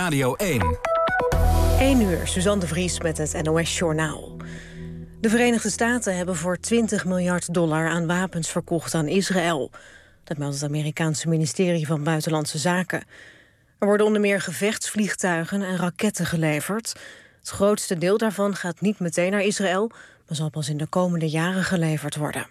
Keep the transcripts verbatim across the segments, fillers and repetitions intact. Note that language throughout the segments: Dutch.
Radio één. één uur, Suzanne de Vries met het N O S-journaal. De Verenigde Staten hebben voor twintig miljard dollar aan wapens verkocht aan Israël. Dat meldt het Amerikaanse ministerie van Buitenlandse Zaken. Er worden onder meer gevechtsvliegtuigen en raketten geleverd. Het grootste deel daarvan gaat niet meteen naar Israël, maar zal pas in de komende jaren geleverd worden.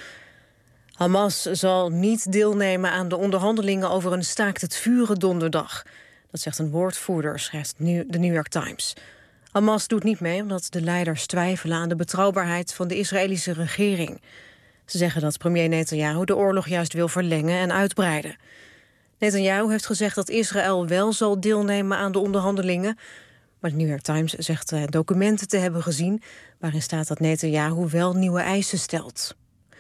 Hamas zal niet deelnemen aan de onderhandelingen over een staakt het vuren donderdag. Dat zegt een woordvoerder, schrijft de New York Times. Hamas doet niet mee omdat de leiders twijfelen aan de betrouwbaarheid van de Israëlische regering. Ze zeggen dat premier Netanyahu de oorlog juist wil verlengen en uitbreiden. Netanyahu heeft gezegd dat Israël wel zal deelnemen aan de onderhandelingen. Maar de New York Times zegt documenten te hebben gezien waarin staat dat Netanyahu wel nieuwe eisen stelt.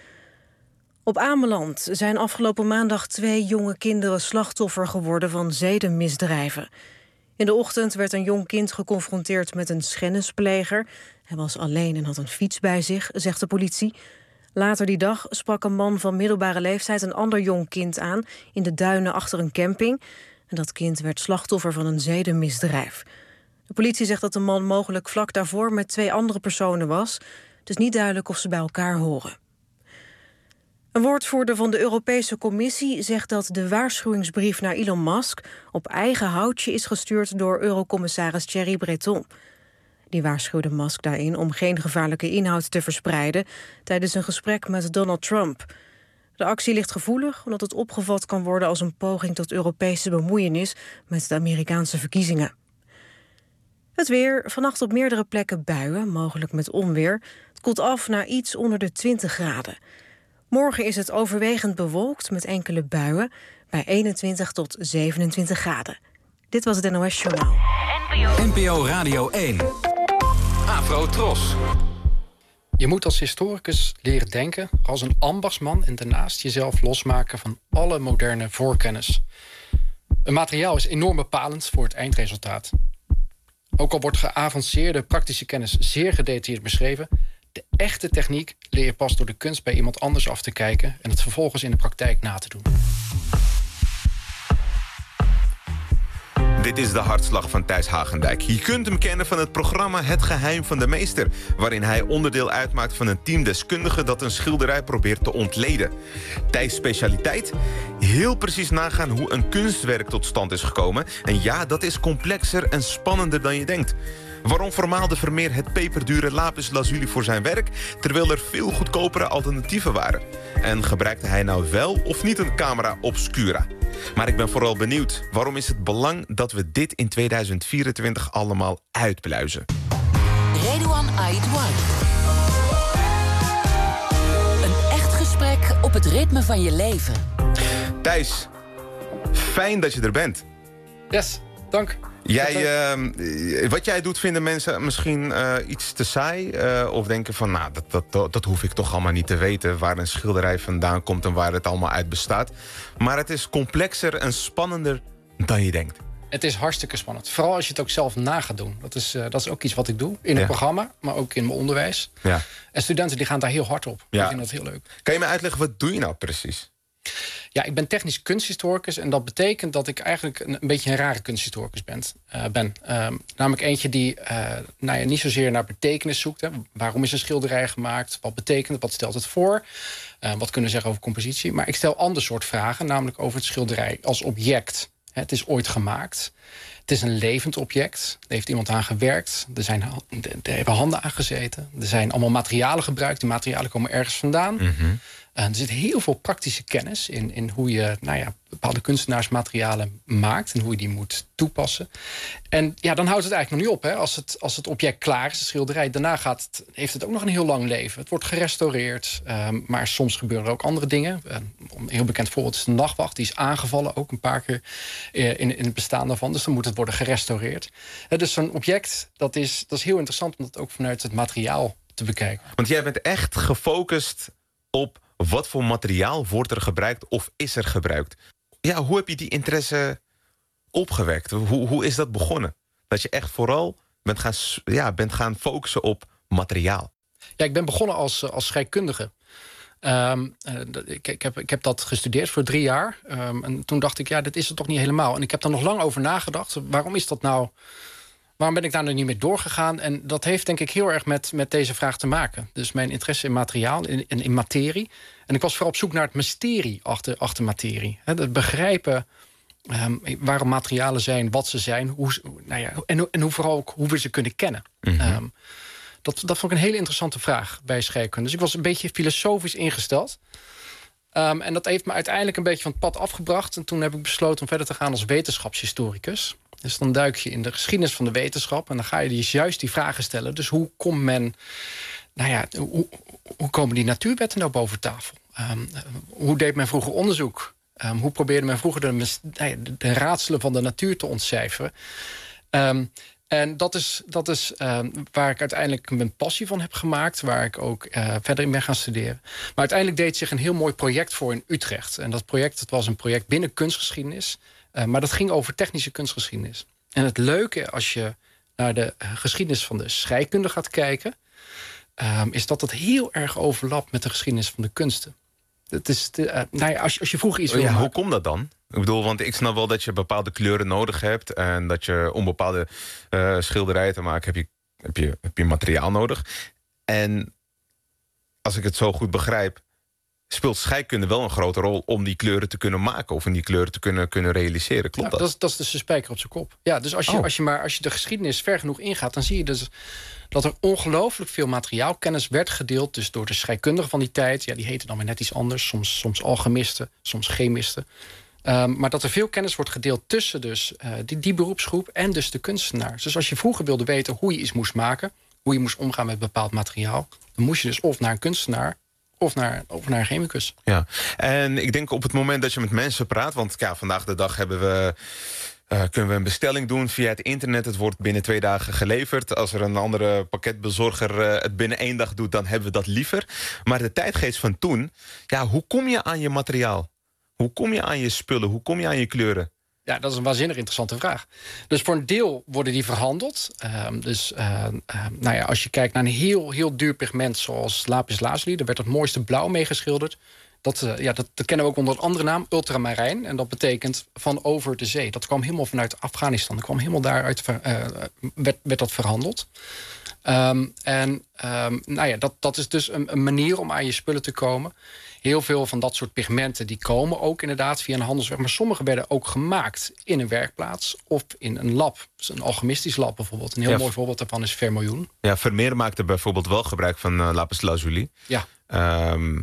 Op Ameland zijn afgelopen maandag twee jonge kinderen slachtoffer geworden van zedenmisdrijven. In de ochtend werd een jong kind geconfronteerd met een schennispleger. Hij was alleen en had een fiets bij zich, zegt de politie. Later die dag sprak een man van middelbare leeftijd een ander jong kind aan in de duinen achter een camping. En dat kind werd slachtoffer van een zedenmisdrijf. De politie zegt dat de man mogelijk vlak daarvoor met twee andere personen was. Het is niet duidelijk of ze bij elkaar horen. Een woordvoerder van de Europese Commissie zegt dat de waarschuwingsbrief naar Elon Musk op eigen houtje is gestuurd door Eurocommissaris Thierry Breton. Die waarschuwde Musk daarin om geen gevaarlijke inhoud te verspreiden tijdens een gesprek met Donald Trump. De actie ligt gevoelig omdat het opgevat kan worden als een poging tot Europese bemoeienis met de Amerikaanse verkiezingen. Het weer, vannacht op meerdere plekken buien, mogelijk met onweer. Het koelt af naar iets onder de twintig graden. Morgen is het overwegend bewolkt met enkele buien bij eenentwintig tot zevenentwintig graden. Dit was het N O S-journaal. N P O Radio één. Afro Tros. Je moet als historicus leren denken als een ambachtsman en daarnaast jezelf losmaken van alle moderne voorkennis. Een materiaal is enorm bepalend voor het eindresultaat. Ook al wordt geavanceerde praktische kennis zeer gedetailleerd beschreven, de echte techniek leer je pas door de kunst bij iemand anders af te kijken en het vervolgens in de praktijk na te doen. Dit is de hartslag van Thijs Hagendijk. Je kunt hem kennen van het programma Het Geheim van de Meester, waarin hij onderdeel uitmaakt van een team deskundigen dat een schilderij probeert te ontleden. Thijs' specialiteit? Heel precies nagaan hoe een kunstwerk tot stand is gekomen. En ja, dat is complexer en spannender dan je denkt. Waarom vermaalde Vermeer het peperdure lapis lazuli voor zijn werk, terwijl er veel goedkopere alternatieven waren? En gebruikte hij nou wel of niet een camera obscura? Maar ik ben vooral benieuwd, waarom is het belang dat we dit in tweeduizend vierentwintig allemaal uitpluizen? Redouan Aïdouan. Een echt gesprek op het ritme van je leven. Thijs, fijn dat je er bent. Yes, dank. Jij, uh, wat jij doet vinden mensen misschien uh, iets te saai. Uh, of denken van, nou, dat, dat, dat, dat hoef ik toch allemaal niet te weten. Waar een schilderij vandaan komt en waar het allemaal uit bestaat. Maar het is complexer en spannender dan je denkt. Het is hartstikke spannend. Vooral als je het ook zelf na gaat doen. Dat is, uh, dat is ook iets wat ik doe in het ja. programma, maar ook in mijn onderwijs. Ja. En studenten die gaan daar heel hard op. Ja. Ik vind dat heel leuk. Kan je me uitleggen, wat doe je nou precies? Ja, ik ben technisch kunsthistoricus en dat betekent dat ik eigenlijk een, een beetje een rare kunsthistoricus ben. Uh, ben. Uh, namelijk eentje die uh, nou ja, niet zozeer naar betekenis zoekt. Hè. Waarom is een schilderij gemaakt? Wat betekent het? Wat stelt het voor? Uh, wat kunnen we zeggen over compositie? Maar ik stel ander soort vragen, namelijk over het schilderij als object. Hè, het is ooit gemaakt. Het is een levend object. Er heeft iemand aan gewerkt. Er, zijn, er hebben handen aan gezeten. Er zijn allemaal materialen gebruikt. Die materialen komen ergens vandaan. Mm-hmm. Uh, er zit heel veel praktische kennis in, in hoe je nou ja, bepaalde kunstenaarsmaterialen maakt en hoe je die moet toepassen. En ja, dan houdt het eigenlijk nog niet op. Hè? Als, het, als het object klaar is, de schilderij, daarna gaat het, heeft het ook nog een heel lang leven. Het wordt gerestaureerd, uh, maar soms gebeuren er ook andere dingen. Uh, een heel bekend voorbeeld is de Nachtwacht. Die is aangevallen ook een paar keer uh, in, in het bestaan daarvan. Dus dan moet het worden gerestaureerd. Uh, dus zo'n object, dat is, dat is heel interessant om dat ook vanuit het materiaal te bekijken. Want jij bent echt gefocust op wat voor materiaal wordt er gebruikt of is er gebruikt. Ja, hoe heb je die interesse opgewekt? Hoe, hoe is dat begonnen? Dat je echt vooral bent gaan, ja, bent gaan focussen op materiaal. Ja, ik ben begonnen als, als scheikundige. Um, uh, ik, ik, heb, ik heb dat gestudeerd voor drie jaar. Um, en toen dacht ik, ja, dit is het toch niet helemaal. En ik heb er nog lang over nagedacht. Waarom is dat nou? Waarom ben ik daar nu niet mee doorgegaan? En dat heeft denk ik heel erg met, met deze vraag te maken. Dus mijn interesse in materiaal, in, in, in materie. En ik was vooral op zoek naar het mysterie achter, achter materie. He, het begrijpen um, waarom materialen zijn, wat ze zijn. Hoe, nou ja, en, en hoe vooral ook hoe we ze kunnen kennen. Mm-hmm. Um, dat, dat vond ik een hele interessante vraag bij scheikunde. Dus ik was een beetje filosofisch ingesteld. Um, en dat heeft me uiteindelijk een beetje van het pad afgebracht. En toen heb ik besloten om verder te gaan als wetenschapshistoricus. Dus dan duik je in de geschiedenis van de wetenschap. En dan ga je die, juist die vragen stellen. Dus hoe komt men... Nou ja, hoe, hoe komen die natuurwetten nou boven tafel? Um, hoe deed men vroeger onderzoek? Um, hoe probeerde men vroeger de, de, de raadselen van de natuur te ontcijferen? Um, en dat is, dat is um, waar ik uiteindelijk mijn passie van heb gemaakt. Waar ik ook uh, verder in ben gaan studeren. Maar uiteindelijk deed zich een heel mooi project voor in Utrecht. En dat project dat was een project binnen kunstgeschiedenis. Uh, maar dat ging over technische kunstgeschiedenis. En het leuke als je naar de uh, geschiedenis van de scheikunde gaat kijken... Um, is dat het heel erg overlapt met de geschiedenis van de kunsten. Het is de, uh, nou ja, als, je, als je vroeger iets wil ja, maken... Hoe komt dat dan? Ik bedoel, want ik snap wel dat je bepaalde kleuren nodig hebt... en dat je om bepaalde uh, schilderijen te maken heb je, heb, je, heb je materiaal nodig. En als ik het zo goed begrijp... speelt scheikunde wel een grote rol om die kleuren te kunnen maken... of om die kleuren te kunnen, kunnen realiseren. Klopt ja, dat? Dat is, dat is dus de spijker op zijn kop. Ja, dus als je, oh. als je, maar, als je de geschiedenis ver genoeg ingaat... dan zie je dus dat er ongelooflijk veel materiaalkennis werd gedeeld... dus door de scheikundigen van die tijd. Ja, die heten dan weer net iets anders. Soms, soms alchemisten, soms chemisten. Um, maar dat er veel kennis wordt gedeeld tussen dus, uh, die, die beroepsgroep... en dus de kunstenaars. Dus als je vroeger wilde weten hoe je iets moest maken... hoe je moest omgaan met bepaald materiaal... dan moest je dus of naar een kunstenaar... Of naar, of naar een chemicus. Ja, en ik denk op het moment dat je met mensen praat... want ja, vandaag de dag hebben we, uh, kunnen we een bestelling doen via het internet. Het wordt binnen twee dagen geleverd. Als er een andere pakketbezorger uh, het binnen één dag doet... dan hebben we dat liever. Maar de tijdgeest van toen... ja, hoe kom je aan je materiaal? Hoe kom je aan je spullen? Hoe kom je aan je kleuren? Ja, dat is een waanzinnig interessante vraag. Dus voor een deel worden die verhandeld. Uh, dus uh, uh, nou ja, als je kijkt naar een heel, heel duur pigment... zoals lapis lazuli, daar werd het mooiste blauw mee geschilderd. Dat, uh, ja, dat, dat kennen we ook onder een andere naam, ultramarijn. En dat betekent van over de zee. Dat kwam helemaal vanuit Afghanistan. Dat kwam helemaal daaruit, uh, werd, werd dat verhandeld. Um, en um, nou ja, dat, dat is dus een, een manier om aan je spullen te komen... Heel veel van dat soort pigmenten die komen ook inderdaad via een handelsweg. Maar sommige werden ook gemaakt in een werkplaats of in een lab. Dus een alchemistisch lab bijvoorbeeld. Een heel ja, mooi voorbeeld daarvan is Vermiljoen. Ja, Vermeer maakte bijvoorbeeld wel gebruik van uh, lapis lazuli. Ja. Um,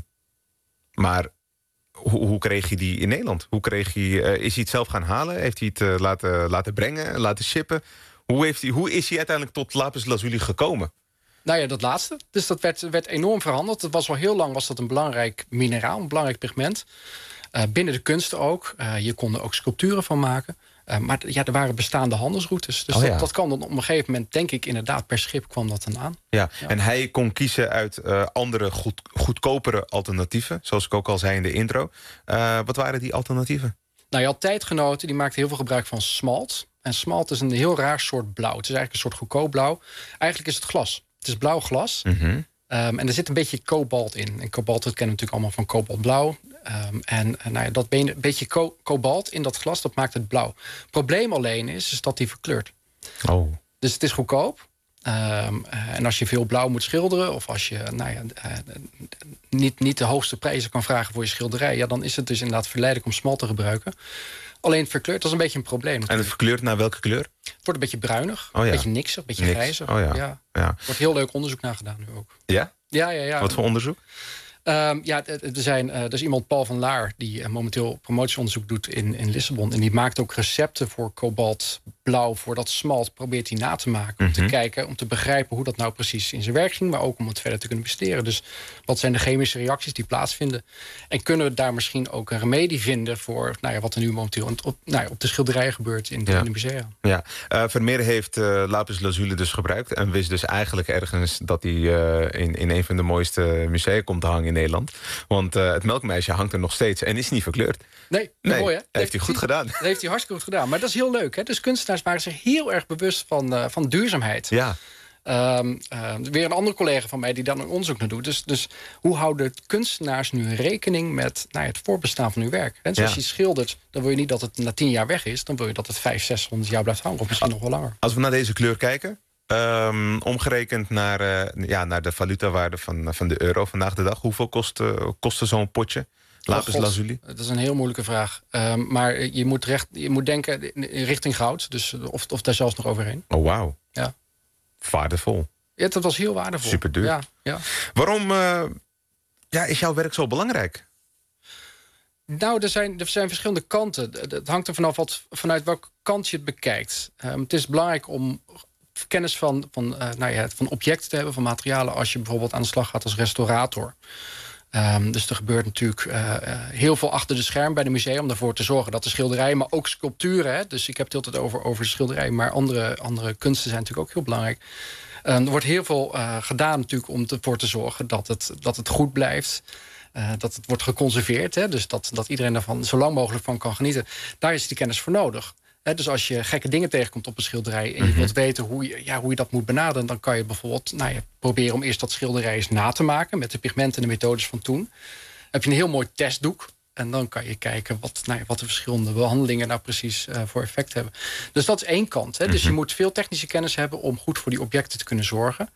maar hoe, hoe kreeg je die in Nederland? Hoe kreeg je, uh, is hij het zelf gaan halen? Heeft hij het uh, laten, laten brengen, laten shippen? Hoe, heeft hij, hoe is hij uiteindelijk tot lapis lazuli gekomen? Nou ja, dat laatste. Dus dat werd, werd enorm verhandeld. Het was al heel lang was dat een belangrijk mineraal, een belangrijk pigment. Uh, binnen de kunsten ook. Uh, je kon er ook sculpturen van maken. Uh, maar ja, er waren bestaande handelsroutes. Dus oh, ja. dat, dat kwam dan op een gegeven moment, denk ik inderdaad, per schip kwam dat dan aan. Ja, ja. En hij kon kiezen uit uh, andere goed, goedkopere alternatieven. Zoals ik ook al zei in de intro. Uh, wat waren die alternatieven? Nou, je had tijdgenoten, die maakten heel veel gebruik van smalt. En smalt is een heel raar soort blauw. Het is eigenlijk een soort goedkoop blauw. Eigenlijk is het glas. Het is blauw glas. Mm-hmm. Um, en er zit een beetje kobalt in. En kobalt, dat kennen we natuurlijk allemaal van kobaltblauw. Um, en nou ja, dat be- beetje ko- kobalt in dat glas, dat maakt het blauw. Het probleem alleen is, is dat die verkleurt. Oh. Dus het is goedkoop. Um, en als je veel blauw moet schilderen... of als je nou ja, uh, niet, niet de hoogste prijzen kan vragen voor je schilderij... Ja, dan is het dus inderdaad verleidelijk om smalt te gebruiken. Alleen het verkleurt, dat is een beetje een probleem. Natuurlijk. En het verkleurt naar welke kleur? Het wordt een beetje bruinig, oh, ja. een beetje niksig, een beetje Niks. grijzig. Oh, ja. Ja. Ja. Er wordt heel leuk onderzoek naar gedaan nu ook. Ja? Ja, ja, ja. Wat voor onderzoek? Um, ja, er, zijn, uh, er is iemand, Paul van Laar... die uh, momenteel promotieonderzoek doet in, in Lissabon. En die maakt ook recepten voor kobaltblauw... voor dat smalt, probeert hij na te maken. Om Mm-hmm. te kijken, om te begrijpen hoe dat nou precies in zijn werk ging... maar ook om het verder te kunnen besteden. Dus wat zijn de chemische reacties die plaatsvinden? En kunnen we daar misschien ook een remedie vinden... voor nou ja, wat er nu momenteel op, nou ja, op de schilderijen gebeurt in de, ja. in de musea? Ja, uh, Vermeer heeft uh, lapis lazuli dus gebruikt... en wist dus eigenlijk ergens dat hij uh, in, in een van de mooiste musea komt te hangen in Nederland. Want uh, het melkmeisje hangt er nog steeds en is niet verkleurd. Nee, nee mooi hè? Dat heeft hij goed gedaan. Dat heeft hij hartstikke goed gedaan. Maar dat is heel leuk hè? Dus kunstenaars waren zich heel erg bewust van, uh, van duurzaamheid. Ja. Um, uh, weer een andere collega van mij die daar een onderzoek naar doet. Dus, dus hoe houden kunstenaars nu rekening met nou ja, het voorbestaan van hun werk? En dus als Ja. je schildert, dan wil je niet dat het na tien jaar weg is. Dan wil je dat het vijf, zeshonderd jaar blijft hangen. Of misschien nog wel langer. Als we naar deze kleur kijken, um, omgerekend naar, uh, ja, naar de valutawaarde van, van de euro vandaag de dag. Hoeveel kost, uh, kostte zo'n potje? Lapis Oh, God, lazuli? dat is een heel moeilijke vraag. Um, maar je moet, recht, je moet denken in richting goud. Dus of, of daar zelfs nog overheen. Oh, wauw. Ja. Waardevol. Ja, dat was heel waardevol. Super duur. Ja, ja. Waarom uh, ja, is jouw werk zo belangrijk? Nou, er zijn, er zijn verschillende kanten. Het hangt er vanaf wat, vanuit welke kant je het bekijkt. Um, het is belangrijk om kennis van, van, uh, nou ja, van objecten te hebben, van materialen, als je bijvoorbeeld aan de slag gaat als restaurator. Um, dus er gebeurt natuurlijk uh, uh, heel veel achter de scherm bij de museum om ervoor te zorgen dat de schilderijen, maar ook sculpturen, hè, dus ik heb het altijd over, over de schilderijen, maar andere, andere kunsten zijn natuurlijk ook heel belangrijk. Um, er wordt heel veel uh, gedaan natuurlijk om ervoor te zorgen dat het, dat het goed blijft. Uh, dat het wordt geconserveerd, hè, dus dat, dat iedereen daarvan zo lang mogelijk van kan genieten. Daar is die kennis voor nodig. He, dus als je gekke dingen tegenkomt op een schilderij en je wilt weten hoe je, ja, hoe je dat moet benaderen, dan kan je bijvoorbeeld nou ja, proberen om eerst dat schilderij eens na te maken met de pigmenten en de methodes van toen. Dan heb je een heel mooi testdoek en dan kan je kijken wat, nou ja, wat de verschillende behandelingen nou precies uh, voor effect hebben. Dus dat is één kant. Hè. Dus je moet veel technische kennis hebben om goed voor die objecten te kunnen zorgen.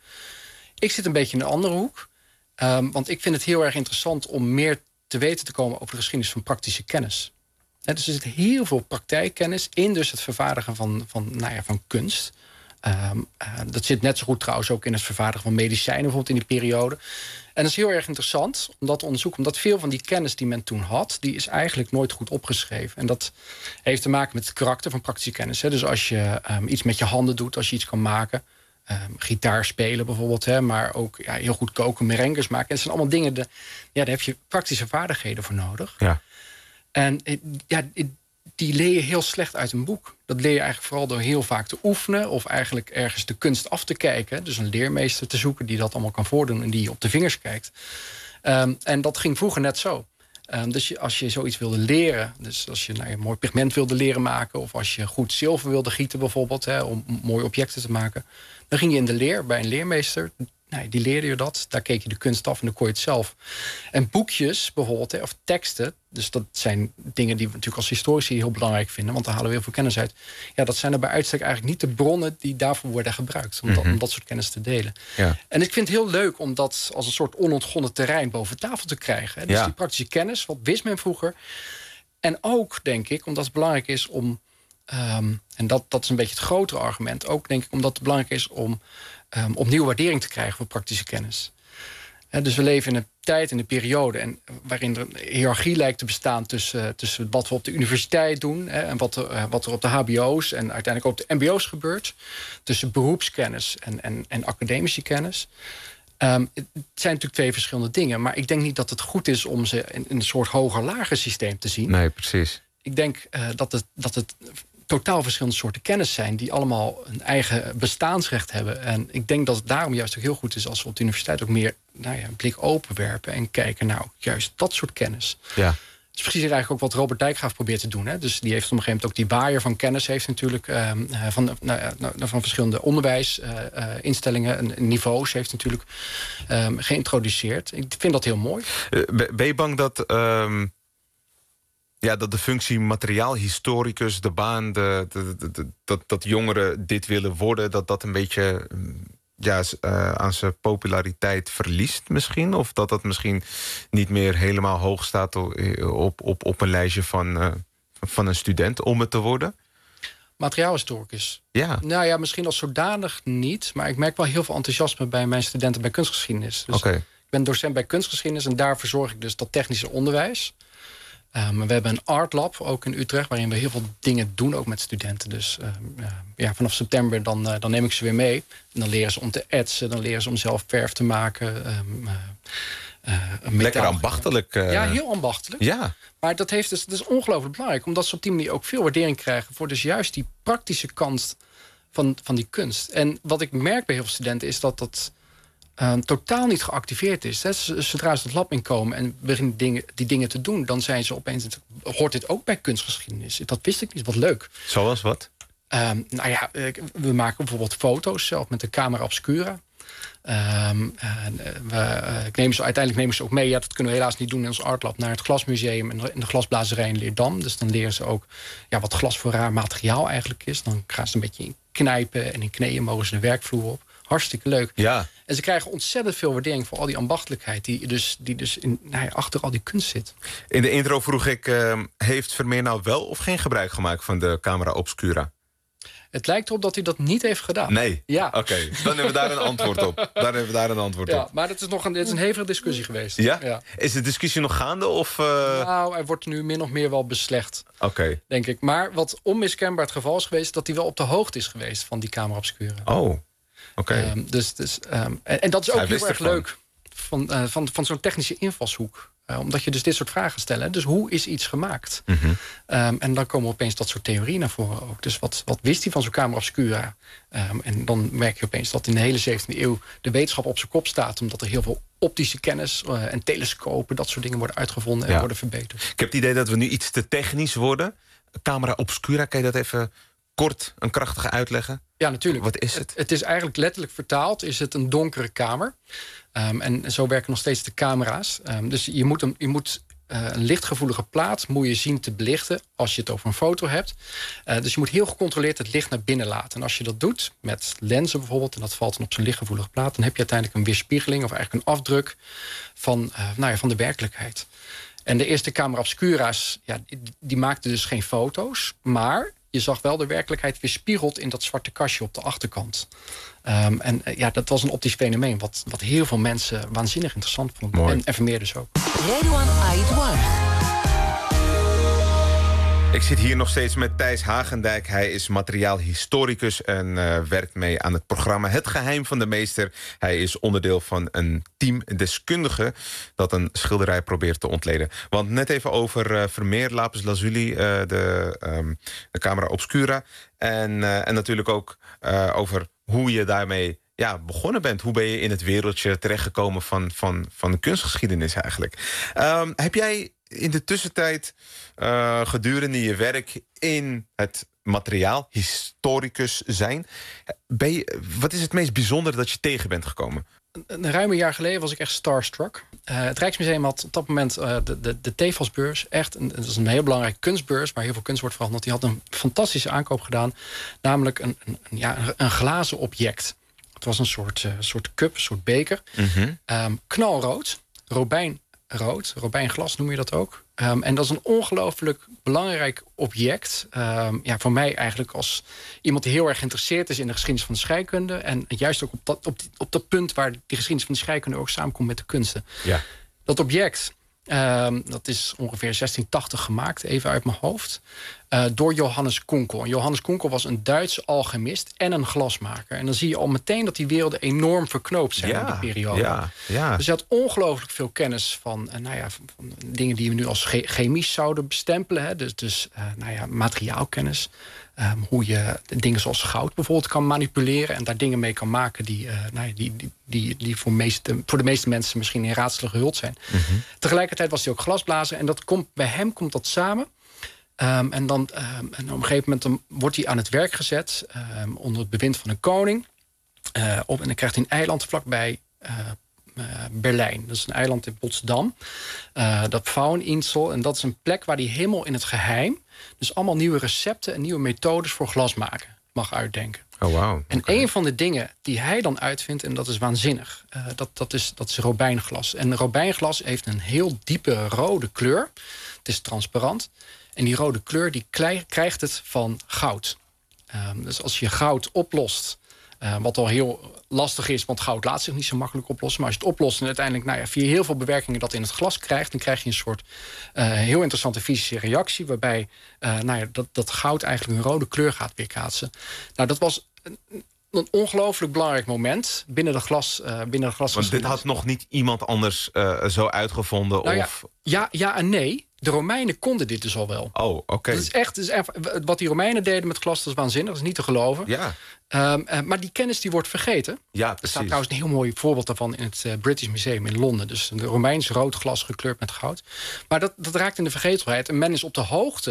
Ik zit een beetje in een andere hoek. Um, want ik vind het heel erg interessant om meer te weten te komen over de geschiedenis van praktische kennis. He, dus er zit heel veel praktijkkennis in dus het vervaardigen van, van, nou ja, van kunst. Um, uh, dat zit net zo goed trouwens ook in het vervaardigen van medicijnen bijvoorbeeld in die periode. En dat is heel erg interessant om dat te onderzoeken, omdat veel van die kennis die men toen had, die is eigenlijk nooit goed opgeschreven. En dat heeft te maken met het karakter van praktische kennis. Hè. Dus als je um, iets met je handen doet, als je iets kan maken, Um, gitaar spelen bijvoorbeeld, hè, maar ook ja, heel goed koken, merengues maken. Dat zijn allemaal dingen, de, ja, daar heb je praktische vaardigheden voor nodig. Ja. En ja, die leer je heel slecht uit een boek. Dat leer je eigenlijk vooral door heel vaak te oefenen of eigenlijk ergens de kunst af te kijken. Dus een leermeester te zoeken die dat allemaal kan voordoen en die je op de vingers kijkt. Um, en dat ging vroeger net zo. Um, dus je, als je zoiets wilde leren, dus als je nou, een mooi pigment wilde leren maken, of als je goed zilver wilde gieten bijvoorbeeld, hè, om mooie objecten te maken, dan ging je in de leer bij een leermeester. Nou, die leerde je dat. Daar keek je de kunst af en dan kon je het zelf. En boekjes bijvoorbeeld, hè, of teksten, dus dat zijn dingen die we natuurlijk als historici heel belangrijk vinden, want daar halen we heel veel kennis uit. Ja, dat zijn er bij uitstek eigenlijk niet de bronnen die daarvoor worden gebruikt, om, Mm-hmm. dat, om dat soort kennis te delen. Ja. En ik vind het heel leuk om dat als een soort onontgonnen terrein boven tafel te krijgen. Hè. Dus Ja. die praktische kennis, wat wist men vroeger. En ook, denk ik, omdat het belangrijk is om, um, en dat, dat is een beetje het grotere argument, ook denk ik omdat het belangrijk is om Um, opnieuw waardering te krijgen voor praktische kennis. He, dus we leven in een tijd, in een periode en waarin er een hiërarchie lijkt te bestaan tussen, uh, tussen wat we op de universiteit doen, he, en wat er, uh, wat er op de hbo's en uiteindelijk ook op de mbo's gebeurt. Tussen beroepskennis en, en, en academische kennis. Um, het zijn natuurlijk twee verschillende dingen, maar ik denk niet dat het goed is om ze in, in een soort hoger-lager systeem te zien. Nee, precies. Ik denk uh, dat het, dat het totaal verschillende soorten kennis zijn die allemaal een eigen bestaansrecht hebben. En ik denk dat het daarom juist ook heel goed is als we op de universiteit ook meer nou ja, een blik openwerpen en kijken, nou, juist dat soort kennis. Ja. Dat is precies eigenlijk ook wat Robert Dijkgraaf probeert te doen. Hè. Dus die heeft op een gegeven moment ook die waaier van kennis heeft natuurlijk um, van, nou, nou, van verschillende onderwijsinstellingen uh, en niveaus heeft natuurlijk um, geïntroduceerd. Ik vind dat heel mooi. Uh, ben je bang dat Um... Ja, dat de functie materiaalhistoricus, de baan, de, de, de, de, dat, dat jongeren dit willen worden, dat dat een beetje ja, uh, aan zijn populariteit verliest misschien? Of dat dat misschien niet meer helemaal hoog staat op, op, op een lijstje van, uh, van een student om het te worden? Materiaalhistoricus. Ja. Nou ja, misschien als zodanig niet, maar ik merk wel heel veel enthousiasme bij mijn studenten bij kunstgeschiedenis. Dus okay. Ik ben docent bij kunstgeschiedenis en daar verzorg ik dus dat technische onderwijs. Um, we hebben een art lab ook in Utrecht, waarin we heel veel dingen doen, ook met studenten. Dus uh, uh, ja, vanaf september dan, uh, dan neem ik ze weer mee. En dan leren ze om te etsen, dan leren ze om zelf verf te maken. Um, uh, uh, Lekker ambachtelijk. Uh... Ja, heel ambachtelijk. Ja. Maar dat, heeft dus, dat is ongelooflijk belangrijk, omdat ze op die manier ook veel waardering krijgen voor dus juist die praktische kant van, van die kunst. En wat ik merk bij heel veel studenten is dat dat Uh, totaal niet geactiveerd is. Hè. Zodra ze het lab inkomen en beginnen dingen, die dingen te doen, dan zijn ze opeens, hoort dit ook bij kunstgeschiedenis? Dat wist ik niet, wat leuk. Zoals wat? Um, nou ja, we maken bijvoorbeeld foto's zelf met de camera obscura. Um, uh, we, uh, ik neem ze, uiteindelijk nemen ze ook mee. Ja, dat kunnen we helaas niet doen in ons artlab. Naar het Glasmuseum en de, de glasblazerij in Leerdam. Dus dan leren ze ook ja, wat glas voor raar materiaal eigenlijk is. Dan gaan ze een beetje in knijpen en in knieën mogen ze de werkvloer op. Hartstikke leuk. Ja. En ze krijgen ontzettend veel waardering voor al die ambachtelijkheid... die dus, die dus in, nou ja, achter al die kunst zit. In de intro vroeg ik, uh, heeft Vermeer nou wel of geen gebruik gemaakt van de camera obscura? Het lijkt erop dat hij dat niet heeft gedaan. Nee? Ja. Oké, okay. Dan hebben we daar een antwoord op. Dan hebben we daar een antwoord ja, op. Maar het is nog een, het is een hevige discussie geweest. Ja? Ja? Is de discussie nog gaande? Of, uh... Nou, hij wordt nu min of meer wel beslecht. Oké. Okay. Denk ik. Maar wat onmiskenbaar het geval is geweest... dat hij wel op de hoogte is geweest van die camera obscura. Oh, oké. Okay. Um, dus, dus, um, en, en dat is ook hij heel erg ervan. leuk van, uh, van, van zo'n technische invalshoek. Uh, omdat je dus dit soort vragen stelt. Dus hoe is iets gemaakt? Mm-hmm. Um, en dan komen opeens dat soort theorieën naar voren ook. Dus wat, wat wist hij van zo'n camera obscura? Um, en dan merk je opeens dat in de hele zeventiende eeuw... de wetenschap op zijn kop staat. Omdat er heel veel optische kennis uh, en telescopen... dat soort dingen worden uitgevonden en ja. worden verbeterd. Ik heb het idee dat we nu iets te technisch worden. Camera obscura, kan je dat even kort en krachtig uitleggen? Ja, natuurlijk. Wat is het? het? Het is eigenlijk letterlijk vertaald. Is het een donkere kamer. Um, en zo werken nog steeds de camera's. Um, dus je moet, een, je moet uh, een lichtgevoelige plaat moet je zien te belichten... als je het over een foto hebt. Uh, dus je moet heel gecontroleerd het licht naar binnen laten. En als je dat doet, met lenzen bijvoorbeeld... en dat valt dan op zo'n lichtgevoelige plaat... dan heb je uiteindelijk een weerspiegeling... of eigenlijk een afdruk van, uh, nou ja, van de werkelijkheid. En de eerste camera obscura's, ja, die, die maakten dus geen foto's... maar je zag wel de werkelijkheid weerspiegeld in dat zwarte kastje op de achterkant. Um, en uh, ja, dat was een optisch fenomeen... wat, wat heel veel mensen waanzinnig interessant vonden. En, en Vermeer dus ook. Redouan Aïdouan. Ik zit hier nog steeds met Thijs Hagendijk. Hij is materiaalhistoricus en uh, werkt mee aan het programma Het Geheim van de Meester. Hij is onderdeel van een team deskundigen... dat een schilderij probeert te ontleden. Want net even over uh, Vermeer, Lapis Lazuli, uh, de, um, de camera obscura... en, uh, en natuurlijk ook uh, over hoe je daarmee... ja, begonnen bent. Hoe ben je in het wereldje terechtgekomen van, van, van de kunstgeschiedenis eigenlijk? Um, heb jij in de tussentijd uh, gedurende je werk in het materiaal, historicus zijn... Ben je, wat is het meest bijzondere dat je tegen bent gekomen? Een ruim een jaar geleden was ik echt starstruck. Uh, het Rijksmuseum had op dat moment uh, de, de, de Tefasbeurs. Echt, een, dat is een heel belangrijke kunstbeurs... waar heel veel kunst wordt verhandeld. Die had een fantastische aankoop gedaan. Namelijk een, een, ja, een glazen object. Het was een soort, uh, soort cup, een soort beker. Mm-hmm. Um, knalrood, robijnrood, robijnglas noem je dat ook. Um, en dat is een ongelooflijk belangrijk object. Um, ja, voor mij eigenlijk als iemand die heel erg geïnteresseerd is... in de geschiedenis van de scheikunde. En juist ook op dat, op die, op dat punt waar die geschiedenis van de scheikunde... ook samenkomt met de kunsten. Ja. Dat object... Um, dat is ongeveer zestien tachtig gemaakt, even uit mijn hoofd. Uh, door Johannes Kunkel. En Johannes Kunkel was een Duitse alchemist en een glasmaker. En dan zie je al meteen dat die werelden enorm verknoopt zijn ja, in die periode. Ja, ja. Dus hij had ongelooflijk veel kennis van, uh, nou ja, van, van dingen die we nu als che- chemisch zouden bestempelen. Hè. Dus, dus uh, nou ja, materiaalkennis. Um, hoe je dingen zoals goud bijvoorbeeld kan manipuleren... en daar dingen mee kan maken die, uh, nou ja, die, die, die, die voor, meeste, voor de meeste mensen... misschien in raadselen gehuld zijn. Mm-hmm. Tegelijkertijd was hij ook glasblazer... en dat komt, bij hem komt dat samen. Um, en, dan, um, en op een gegeven moment dan wordt hij aan het werk gezet... Um, onder het bewind van een koning. Uh, op, en dan krijgt hij een eiland vlakbij... Uh, Uh, Berlijn. Dat is een eiland in Potsdam. Uh, dat Vauweninsel. En dat is een plek waar hij helemaal in het geheim... dus allemaal nieuwe recepten en nieuwe methodes voor glas maken mag uitdenken. Oh, wow. En Okay. een van de dingen die hij dan uitvindt... en dat is waanzinnig, uh, dat, dat, is, dat is robijnglas. En robijnglas heeft een heel diepe rode kleur. Het is transparant. En die rode kleur die klei- krijgt het van goud. Um, dus als je goud oplost... Uh, wat al heel lastig is, want goud laat zich niet zo makkelijk oplossen. Maar als je het oplost en uiteindelijk nou ja, via heel veel bewerkingen dat in het glas krijgt... dan krijg je een soort uh, heel interessante fysische reactie... waarbij uh, nou ja, dat, dat goud eigenlijk een rode kleur gaat weerkaatsen. Nou, dat was een, een ongelooflijk belangrijk moment binnen de glas. Uh, binnen de glas Want dit had nog niet iemand anders uh, zo uitgevonden? Nou of... ja, ja, ja en nee. De Romeinen konden dit dus al wel. Oh, oké. Okay. Dat is echt, dat is echt, wat die Romeinen deden met glas, dat is waanzinnig. Dat is niet te geloven. Ja. Um, uh, maar die kennis die wordt vergeten. Ja, er precies. staat trouwens een heel mooi voorbeeld daarvan in het uh, British Museum in Londen. Dus een Romeins rood glas gekleurd met goud. Maar dat, dat raakt in de vergetelheid. En men is op de hoogte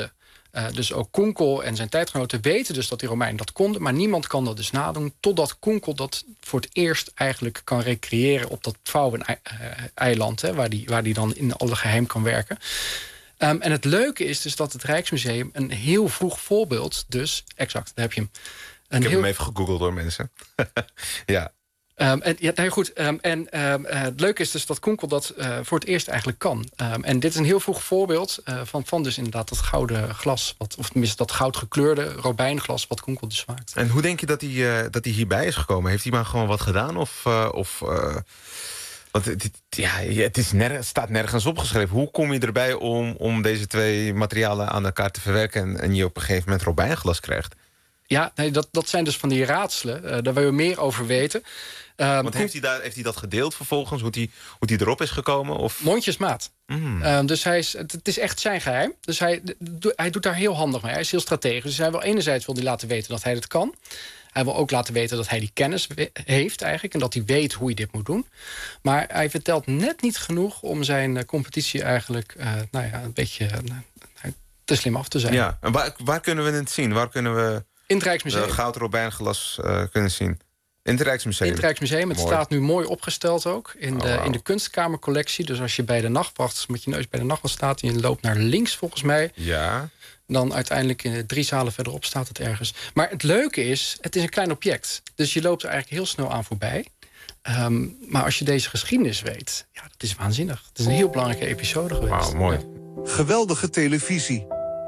Uh, dus ook Kunkel en zijn tijdgenoten weten dus dat die Romeinen dat konden, maar niemand kan dat dus nadoen, totdat Kunkel dat voor het eerst eigenlijk kan recreëren op dat vrouweneiland, hè, waar die, waar die dan in alle geheim kan werken. Um, en het leuke is dus dat het Rijksmuseum een heel vroeg voorbeeld, dus exact, daar heb je hem. Een Ik heb heel... hem even gegoogeld door mensen. ja. Um, en, ja, nou goed. Um, en um, uh, het leuke is dus dat Kunkel dat uh, voor het eerst eigenlijk kan. Um, en dit is een heel vroeg voorbeeld uh, van, van dus inderdaad dat gouden glas. Wat, of tenminste dat goudgekleurde robijnglas wat Kunkel dus maakt. En hoe denk je dat hij, uh, dat hij hierbij is gekomen? Heeft hij maar gewoon wat gedaan? Of... Uh, of uh... Want het, ja, het is ner- staat nergens opgeschreven. Hoe kom je erbij om, om deze twee materialen aan elkaar te verwerken... en, en je op een gegeven moment robijnglas krijgt? Ja, nee, dat, dat zijn dus van die raadselen. Uh, daar wil je meer over weten. Um, Want heeft hij, daar, heeft hij dat gedeeld vervolgens? Hoe hij, hoe hij erop is gekomen? Of? Mondjesmaat. Mm. Um, dus hij is, het, het is echt zijn geheim. Dus hij, hij doet daar heel handig mee. Hij is heel strategisch. Dus hij wil enerzijds wil hij laten weten dat hij het kan. Hij wil ook laten weten dat hij die kennis heeft eigenlijk... en dat hij weet hoe hij dit moet doen. Maar hij vertelt net niet genoeg om zijn uh, competitie eigenlijk... Uh, nou ja, een beetje uh, te slim af te zijn. Ja, en waar, waar kunnen we het zien? Waar kunnen we in het Rijksmuseum uh, goud robijnglas uh, kunnen zien? In het Rijksmuseum? In het Rijksmuseum. Het mooi. Staat nu mooi opgesteld ook. In de, oh, wow. in de kunstkamercollectie. Dus als je bij de nachtwacht met je neus bij de nachtwacht staat... en je loopt naar links volgens mij... Ja... dan uiteindelijk in drie zalen verderop staat het ergens. Maar het leuke is, het is een klein object. Dus je loopt er eigenlijk heel snel aan voorbij. Um, maar als je deze geschiedenis weet, ja, dat is waanzinnig. Het is een heel belangrijke episode geweest. Wauw, mooi. Ja. Geweldige televisie.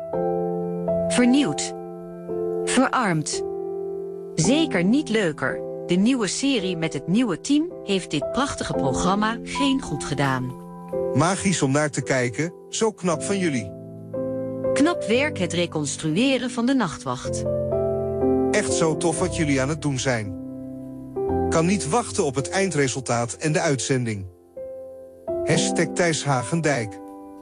Vernieuwd. Verarmd. Zeker niet leuker. De nieuwe serie met het nieuwe team heeft dit prachtige programma geen goed gedaan. Magisch om naar te kijken, zo knap van jullie. Knap werk het reconstrueren van de nachtwacht. Echt zo tof wat jullie aan het doen zijn. Kan niet wachten op het eindresultaat en de uitzending. Hashtag Thijs Hagendijk.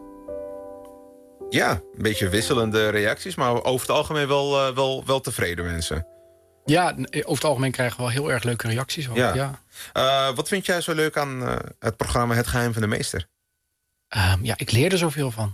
Ja, een beetje wisselende reacties... maar over het algemeen wel, uh, wel, wel tevreden mensen. Ja, over het algemeen krijgen we wel heel erg leuke reacties. Ook. Ja. Ja. Uh, wat vind jij zo leuk aan uh, het programma Het Geheim van de Meester? Um, ja, ik leer er zoveel van.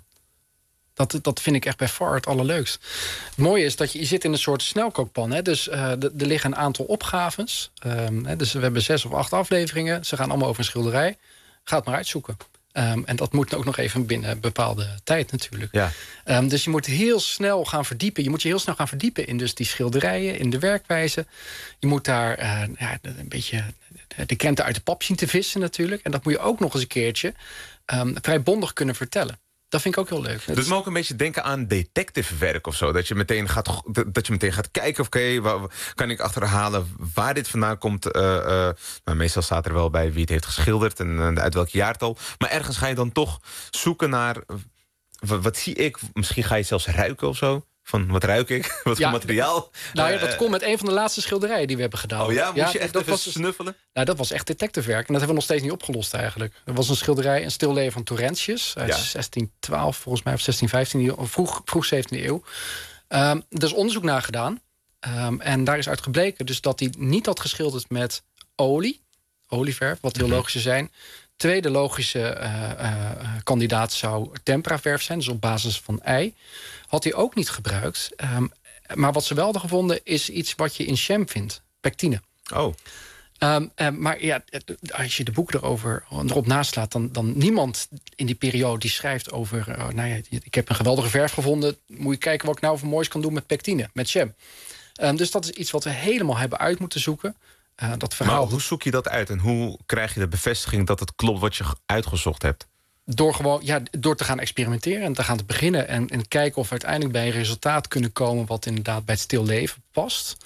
Dat, dat vind ik echt bij far het allerleukst. Het mooie is dat je, je zit in een soort snelkookpan. Hè? Dus uh, er liggen een aantal opgaves. Um, hè? Dus we hebben zes of acht afleveringen. Ze gaan allemaal over een schilderij. Ga het maar uitzoeken. Um, en dat moet ook nog even binnen een bepaalde tijd natuurlijk. Ja. Um, dus je moet heel snel gaan verdiepen. Je moet je heel snel gaan verdiepen in dus die schilderijen, in de werkwijze. Je moet daar uh, ja, een beetje de krenten uit de pap zien te vissen natuurlijk. En dat moet je ook nog eens een keertje um, vrij bondig kunnen vertellen. Dat vind ik ook heel leuk. Het doet me ook een beetje denken aan detectivewerk of zo. Dat je meteen gaat, dat je meteen gaat kijken... oké, okay, kan ik achterhalen waar dit vandaan komt? Uh, uh, nou, meestal staat er wel bij wie het heeft geschilderd... en uh, uit welk jaartal. Maar ergens ga je dan toch zoeken naar... wat, wat zie ik? Misschien ga je zelfs ruiken of zo. Van, wat ruik ik? Wat ja, voor materiaal? Nou ja, dat komt met een van de laatste schilderijen die we hebben gedaan. Oh ja, moest ja, je echt dat even was, snuffelen? Nou, dat was echt detectivewerk. En dat hebben we nog steeds niet opgelost eigenlijk. Er was een schilderij, een stilleven van Torrentius... uit ja. zestien twaalf volgens mij, of zestien vijftien, vroeg, vroeg zeventiende eeuw. Um, er is onderzoek naar gedaan. Um, en daar is uit gebleken dus dat hij niet had geschilderd met olie. Olieverf, wat heel Mm-hmm. logisch zou zijn. Tweede logische uh, uh, kandidaat zou temperaverf zijn, dus op basis van ei. Had hij ook niet gebruikt. Um, maar wat ze wel hadden gevonden is iets wat je in jam vindt. Pectine. Oh. Um, um, maar ja, als je de boek erover erop naslaat... Dan, dan niemand in die periode die schrijft over... Uh, nou ja, ik heb een geweldige verf gevonden. Moet je kijken wat ik nou voor moois kan doen met pectine, met jam. Um, dus dat is iets wat we helemaal hebben uit moeten zoeken. Uh, dat verhaal. Maar hoe zoek je dat uit? En hoe krijg je de bevestiging dat het klopt wat je uitgezocht hebt? Door, gewoon, ja, door te gaan experimenteren en te gaan te beginnen... En, en kijken of we uiteindelijk bij een resultaat kunnen komen... wat inderdaad bij het stil leven past.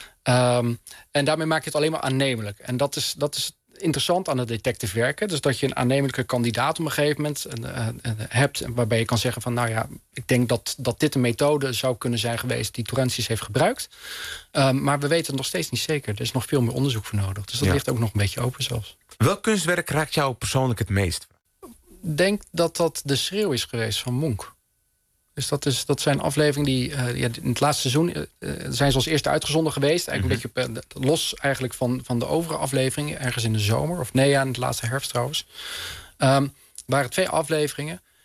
Um, en daarmee maak je het alleen maar aannemelijk. En dat is, dat is interessant aan het detective werken. Dus dat je een aannemelijke kandidaat op een gegeven moment uh, uh, hebt... waarbij je kan zeggen van, nou ja, ik denk dat, dat dit een methode zou kunnen zijn geweest... die Torrentius heeft gebruikt. Um, maar we weten het nog steeds niet zeker. Er is nog veel meer onderzoek voor nodig. Dus dat ja. ligt ook nog een beetje open zelfs. Welk kunstwerk raakt jou persoonlijk het meest? Ik denk dat dat De Schreeuw is geweest van Munch. Dus dat, is, dat zijn afleveringen die uh, ja, in het laatste seizoen... Uh, zijn ze als eerste uitgezonden geweest. Eigenlijk mm-hmm. een beetje uh, los eigenlijk van, van de overige afleveringen. Ergens in de zomer. Of nee, ja, in het laatste herfst trouwens. Um, waren twee afleveringen.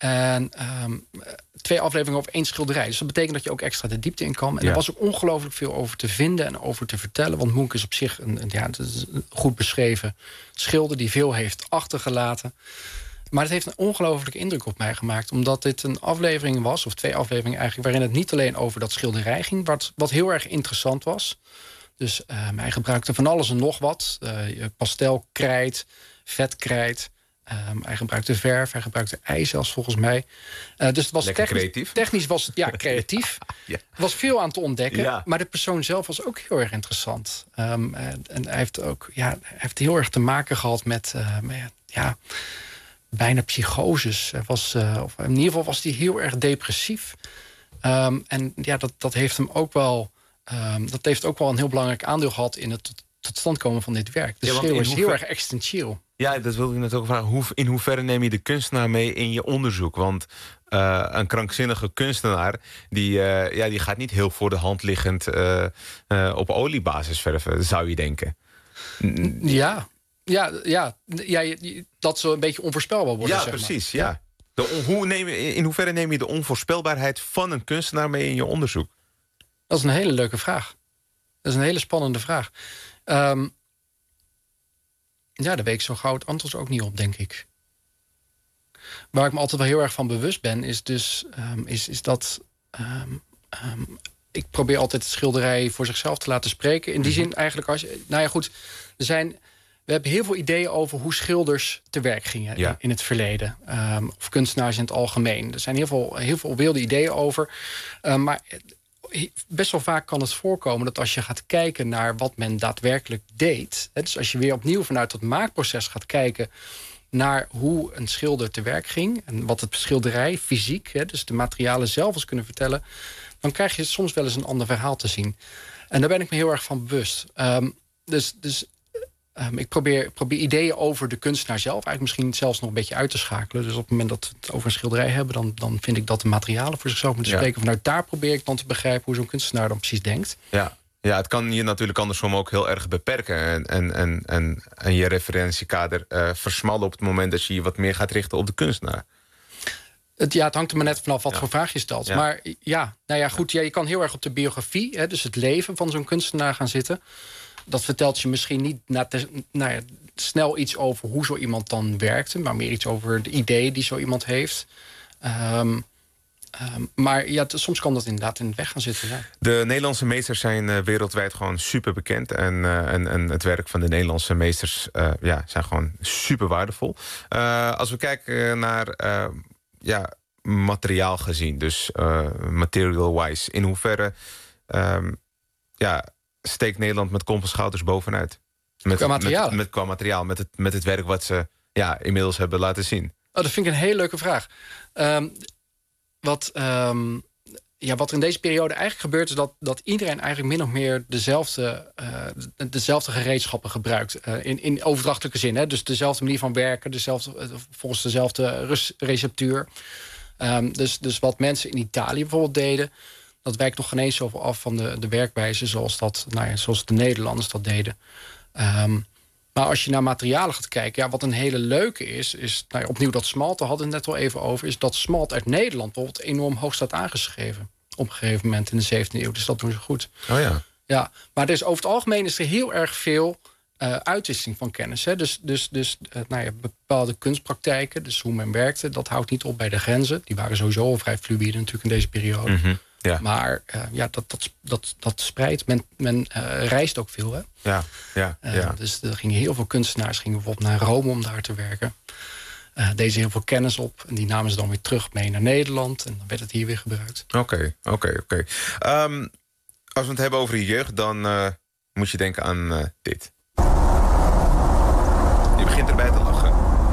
En um, twee afleveringen over één schilderij. Dus dat betekent dat je ook extra de diepte in kan. En Ja. er was ook ongelooflijk veel over te vinden en over te vertellen. Want Munch is op zich een, een, ja, het is een goed beschreven schilder die veel heeft achtergelaten. Maar het heeft een ongelofelijke indruk op mij gemaakt. Omdat dit een aflevering was, of twee afleveringen eigenlijk, waarin het niet alleen over dat schilderij ging, wat, wat heel erg interessant was. Dus uh, hij gebruikte van alles en nog wat. Uh, pastel, krijt, vetkrijt. Um, hij gebruikte verf, hij gebruikte ijs zelfs volgens mij. Uh, dus het was Lekker technisch, creatief. technisch was het, ja, creatief. Ja. Er was veel aan te ontdekken. Ja. Maar de persoon zelf was ook heel erg interessant. Um, en, en hij heeft ook ja, hij heeft heel erg te maken gehad met uh, met, ja, bijna psychoses. Hij was, uh, of in ieder geval was hij heel erg depressief. Um, en ja, dat, dat heeft hem ook wel. Um, dat heeft ook wel een heel belangrijk aandeel gehad in het tot, tot stand komen van dit werk. De Ja, want schreeuw in is hoever- heel erg existentieel. Ja, dat wilde ik net ook vragen. Hoe, in hoeverre neem je de kunstenaar mee in je onderzoek? Want uh, een krankzinnige kunstenaar, die, uh, ja, die gaat niet heel voor de hand liggend uh, uh, op oliebasis verven, zou je denken. Ja, ja, ja, ja je- je- dat zou een beetje onvoorspelbaar worden. Ja, zeg maar. precies. Ja. De on- hoe neem je, in hoeverre neem je de onvoorspelbaarheid van een kunstenaar mee in je onderzoek? Dat is een hele leuke vraag. Dat is een hele spannende vraag. Um, ja, daar weet ik zo gauw het antwoord ook niet op, denk ik. Waar ik me altijd wel heel erg van bewust ben, is dus um, is, is dat um, um, ik probeer altijd het schilderij voor zichzelf te laten spreken. In die zin eigenlijk als je, nou ja, goed, er zijn. We hebben heel veel ideeën over hoe schilders te werk gingen Ja. in, in het verleden. Um, of kunstenaars in het algemeen. Er zijn heel veel, heel veel wilde ideeën over. Um, maar best wel vaak kan het voorkomen dat als je gaat kijken naar wat men daadwerkelijk deed. Hè, dus als je weer opnieuw vanuit dat maakproces gaat kijken naar hoe een schilder te werk ging. En wat het schilderij fysiek, hè, dus de materialen zelf eens kunnen vertellen. Dan krijg je soms wel eens een ander verhaal te zien. En daar ben ik me heel erg van bewust. Um, dus dus um, ik probeer, probeer ideeën over de kunstenaar zelf eigenlijk misschien zelfs nog een beetje uit te schakelen. Dus op het moment dat we het over een schilderij hebben, dan, dan vind ik dat de materialen voor zichzelf moeten Ja. spreken. Vanuit daar probeer ik dan te begrijpen hoe zo'n kunstenaar dan precies denkt. Ja. Ja, het kan je natuurlijk andersom ook heel erg beperken. En, en, en, en, en je referentiekader uh, versmallen op het moment dat je je wat meer gaat richten op de kunstenaar. Het, ja, het hangt er maar net vanaf wat Ja. voor vraag je stelt. Ja. Maar ja, nou ja, goed, ja, je kan heel erg op de biografie, hè, dus het leven van zo'n kunstenaar gaan zitten. Dat vertelt je misschien niet na te, nou ja, snel iets over hoe zo iemand dan werkte, maar meer iets over de ideeën die zo iemand heeft. Um, um, maar ja, t- soms kan dat inderdaad in de weg gaan zitten. Ja. De Nederlandse meesters zijn uh, wereldwijd gewoon super bekend. En, uh, en, en het werk van de Nederlandse meesters uh, ja, zijn gewoon super waardevol. Uh, als we kijken naar uh, ja, materiaal gezien, dus uh, material-wise, in hoeverre um, ja, steekt Nederland met kop en schouders bovenuit? Met, Qua materiaal? Met, met, qua materiaal, met het, met het werk wat ze ja, inmiddels hebben laten zien. Oh, dat vind ik een hele leuke vraag. Um, wat, um, ja, wat er in deze periode eigenlijk gebeurt, is dat, dat iedereen eigenlijk min of meer dezelfde, uh, dezelfde gereedschappen gebruikt. Uh, in, in overdrachtelijke zin. Hè? Dus dezelfde manier van werken, dezelfde, uh, volgens dezelfde res- receptuur. Um, dus, dus wat mensen in Italië bijvoorbeeld deden, dat wijkt nog geen eens zoveel af van de, de werkwijze zoals, dat, nou ja, zoals de Nederlanders dat deden. Um, maar als je naar materialen gaat kijken, ja, wat een hele leuke is, is nou ja, opnieuw dat smalt, daar hadden we het net al even over, is dat smalt uit Nederland bijvoorbeeld enorm hoog staat aangeschreven. Op een gegeven moment in de zeventiende eeuw. Dus dat doen ze goed. Oh ja. Ja, maar dus over het algemeen is er heel erg veel uh, uitwisseling van kennis. Hè? Dus, dus, dus uh, nou ja, bepaalde kunstpraktijken, dus hoe men werkte, dat houdt niet op bij de grenzen. Die waren sowieso al vrij fluïde natuurlijk in deze periode. Mm-hmm. Ja. Maar uh, ja, dat, dat, dat, dat spreidt. Men, men uh, reist ook veel, hè? Ja, ja, Uh, ja. Dus er gingen heel veel kunstenaars gingen bijvoorbeeld naar Rome om daar te werken. Uh, deden ze heel veel kennis op. En die namen ze dan weer terug mee naar Nederland. En dan werd het hier weer gebruikt. Oké, oké, oké. Um, als we het hebben over je jeugd, dan uh, moet je denken aan uh, dit. Je begint erbij te lachen.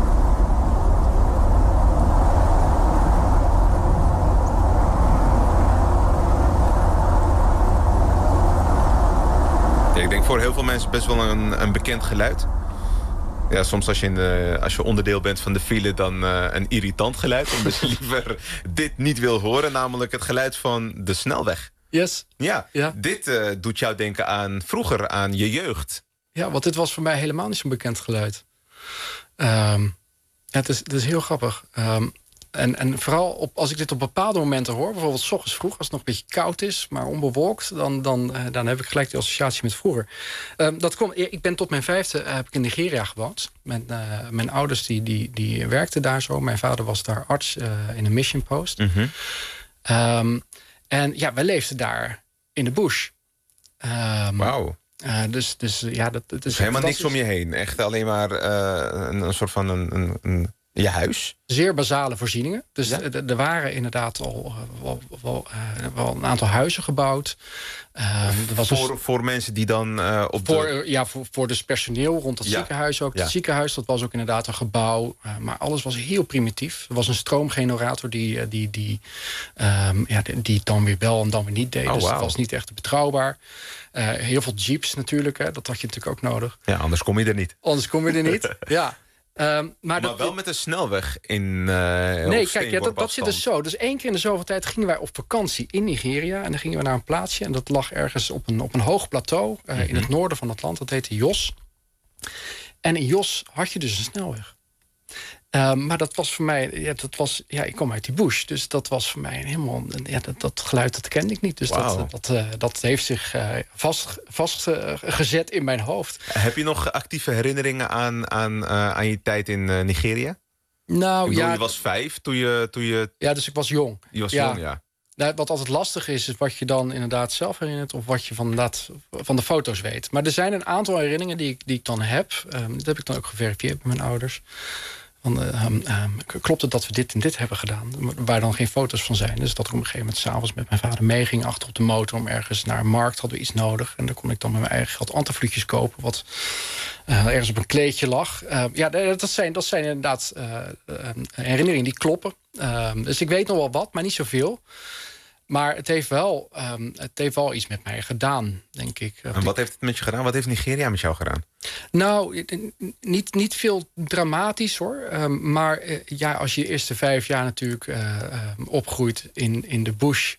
Ja, ik denk voor heel veel mensen best wel een, een bekend geluid. Ja, soms als je, in de, als je onderdeel bent van de file, dan uh, een irritant geluid. Omdat je liever dit niet wil horen, namelijk het geluid van de snelweg. Yes. Ja, Ja. dit uh, doet jou denken aan vroeger, aan je jeugd. Ja, want dit was voor mij helemaal niet zo'n bekend geluid. Um, ja, het, is, het is heel grappig. Um, en, en vooral op, als ik dit op bepaalde momenten hoor... bijvoorbeeld 's ochtends vroeg, als het nog een beetje koud is... maar onbewolkt, dan, dan, uh, dan heb ik gelijk die associatie met vroeger. Uh, dat komt, ik ben tot mijn vijfde uh, heb ik in Nigeria gewoond. Met, uh, mijn ouders die, die, die werkten daar zo. Mijn vader was daar arts uh, in een mission post. Mm-hmm. Um, en ja, wij leefden daar in de bush. Um, Wauw. Uh, dus, dus ja, dat, dat is dus helemaal niks om je heen. Echt alleen maar uh, een, een soort van een, een, een, je huis. Zeer basale voorzieningen. Dus ja? er waren inderdaad al uh, wel, wel, uh, wel een aantal huizen gebouwd. Uh, er was voor, een, voor mensen die dan uh, op voor, de... Ja, voor, voor dus personeel rond het ja. ziekenhuis ook. Ja. Het ziekenhuis, dat was ook inderdaad een gebouw. Uh, maar alles was heel primitief. Er was een stroomgenerator die, die, die, um, ja, die, die het dan weer wel en dan weer niet deed. Oh, dus wow. het was niet echt betrouwbaar. Uh, heel veel jeeps natuurlijk, hè, dat had je natuurlijk ook nodig. Ja, anders kom je er niet. Anders kom je er niet, ja. Um, maar maar dat, wel met een snelweg in uh, Nee, kijk, ja, dat, dat zit dus zo. Dus één keer in de zoveel tijd gingen wij op vakantie in Nigeria. En dan gingen we naar een plaatsje. En dat lag ergens op een, op een hoog plateau. Uh, mm-hmm. In het noorden van het land. Dat heette Jos. En in Jos had je dus een snelweg. Uh, maar dat was voor mij... Ja, dat was, ja, ik kom uit die bush. Dus dat was voor mij helemaal... Ja, dat, dat geluid, dat kende ik niet. Dus wow. dat, dat, uh, dat heeft zich uh, vast, vastgezet uh, in mijn hoofd. Heb je nog actieve herinneringen aan, aan, uh, aan je tijd in uh, Nigeria? Nou, bedoel, ja... Je was vijf toen je, toen je... Ja, dus ik was jong. Je was ja. jong, ja. Nou, wat altijd lastig is, is wat je dan inderdaad zelf herinnert... of wat je van, inderdaad van de foto's weet. Maar er zijn een aantal herinneringen die ik, die ik dan heb. Um, dat heb ik dan ook geverifieerd met mijn ouders. Van, uh, um, um, klopt het dat we dit en dit hebben gedaan? Waar dan geen foto's van zijn. Dus dat ik op een gegeven moment 's avonds met mijn vader meeging... achter op de motor om ergens naar een markt, hadden we iets nodig. En dan kon ik dan met mijn eigen geld antifluitjes kopen... wat uh, ergens op een kleedje lag. Uh, ja, dat zijn, dat zijn inderdaad uh, uh, herinneringen die kloppen. Uh, dus ik weet nog wel wat, maar niet zoveel. Maar het heeft wel, um, het heeft wel iets met mij gedaan, denk ik. En wat heeft het met je gedaan? Wat heeft Nigeria met jou gedaan? Nou, niet, niet veel dramatisch hoor. Um, maar uh, ja, als je de eerste vijf jaar natuurlijk uh, um, opgroeit in, in de bush...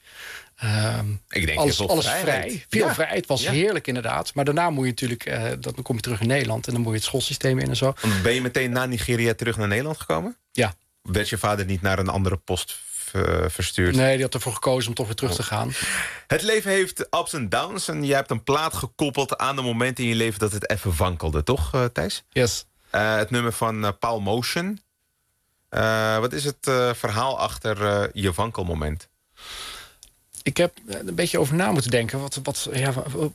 Um, ik denk alles, alles vrijheid. vrij. Veel ja. vrij. Het was ja. heerlijk inderdaad. Maar daarna moet je natuurlijk... Uh, dan kom je terug in Nederland en dan moet je het schoolsysteem in en zo. Ben je meteen na Nigeria terug naar Nederland gekomen? Ja. Werd je vader niet naar een andere post verstuurd? Nee, die had ervoor gekozen om toch weer terug te gaan. Het leven heeft ups en downs. En jij hebt een plaat gekoppeld aan de momenten in je leven dat het even wankelde, toch uh, Thijs? Yes. Uh, het nummer van uh, Paul Motion. Uh, wat is het uh, verhaal achter uh, je wankelmoment? Ik heb een beetje over na moeten denken. Wat, wat, ja,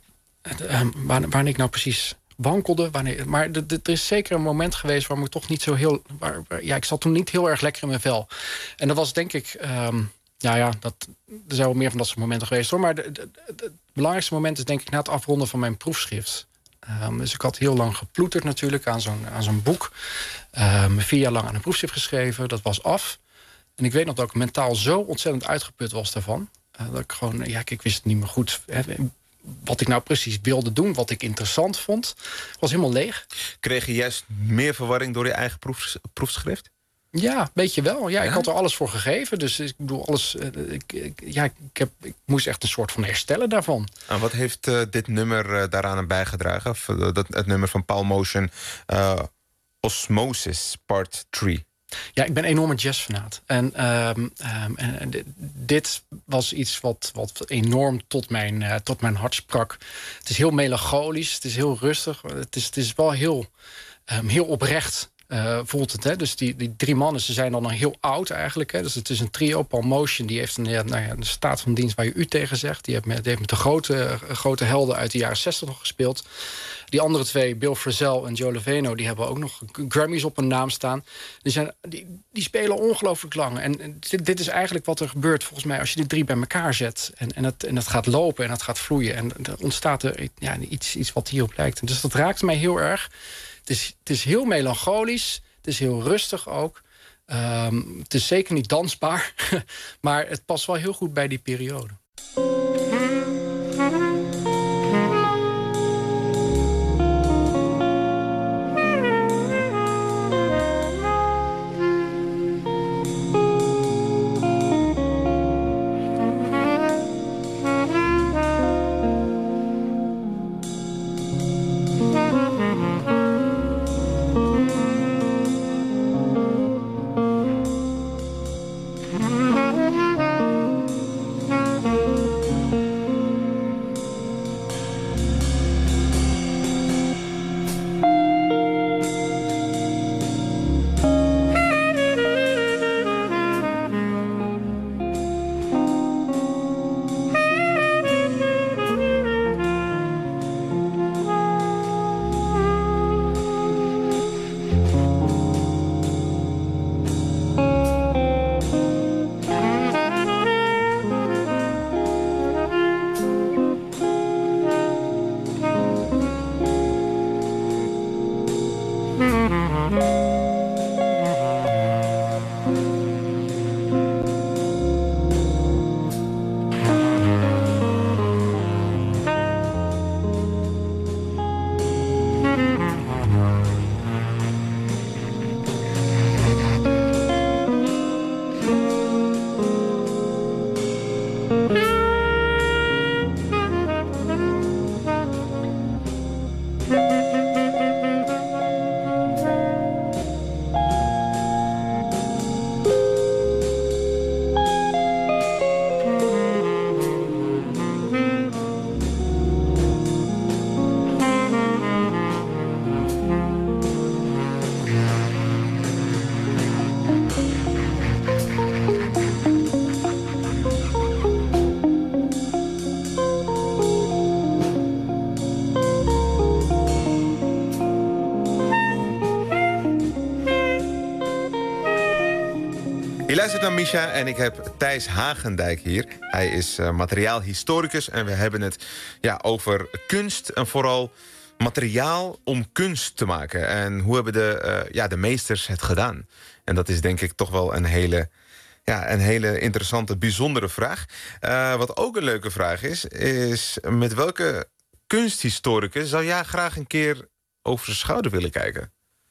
waar, waar ik nou precies wankelde. Wanneer, maar er is zeker een moment geweest waarom ik toch niet zo heel... Waar, waar, ja, ik zat toen niet heel erg lekker in mijn vel. En dat was denk ik... Um, ja, ja, dat, er zijn wel meer van dat soort momenten geweest hoor. Maar de, de, de, het belangrijkste moment is denk ik na het afronden van mijn proefschrift. Um, dus ik had heel lang geploeterd natuurlijk aan zo'n, aan zo'n boek. Um, vier jaar lang aan een proefschrift geschreven. Dat was af. En ik weet nog dat ik mentaal zo ontzettend uitgeput was daarvan. Uh, dat ik gewoon, ja, ik wist het niet meer goed... Hè, wat ik nou precies wilde doen, wat ik interessant vond, was helemaal leeg. Kreeg je juist meer verwarring door je eigen proef, proefschrift? Ja, weet je wel. Ja, ja, ik had er alles voor gegeven. Dus ik bedoel, alles. Uh, ik, ik, ja, ik, heb, ik moest echt een soort van herstellen daarvan. En wat heeft uh, dit nummer uh, daaraan bijgedragen? Of, uh, dat, het nummer van Paul Motion, uh, Osmosis Part drie. Ja, ik ben een enorme jazzfanaat. En, um, um, en dit was iets wat, wat enorm tot mijn, uh, tot mijn hart sprak. Het is heel melancholisch, het is heel rustig. Het is, het is wel heel, um, heel oprecht, uh, voelt het. Hè? Dus die, die drie mannen, ze zijn dan al heel oud eigenlijk. Hè? Dus het is een trio. Paul Motion, die heeft een, ja, nou ja, een staat van dienst waar je u tegen zegt. Die heeft met, die heeft met de grote, grote helden uit de jaren zestig nog gespeeld. Die andere twee, Bill Frisell en Joe Loveno... die hebben ook nog Grammys op hun naam staan. Die, zijn, die, die spelen ongelooflijk lang. En dit, dit is eigenlijk wat er gebeurt volgens mij... als je die drie bij elkaar zet en, en, het, en het gaat lopen en het gaat vloeien. En er ontstaat er ja, iets, iets wat hierop lijkt. En dus dat raakt mij heel erg. Het is, het is heel melancholisch. Het is heel rustig ook. Um, het is zeker niet dansbaar. Maar het past wel heel goed bij die periode. Je luistert naar Misha en ik heb Thijs Hagendijk hier. Hij is uh, materiaalhistoricus en we hebben het ja, over kunst en vooral materiaal om kunst te maken. En hoe hebben de, uh, ja, de meesters het gedaan? En dat is denk ik toch wel een hele, ja, een hele interessante, bijzondere vraag. Uh, wat ook een leuke vraag is, is met welke kunsthistoricus zou jij graag een keer over zijn schouder willen kijken?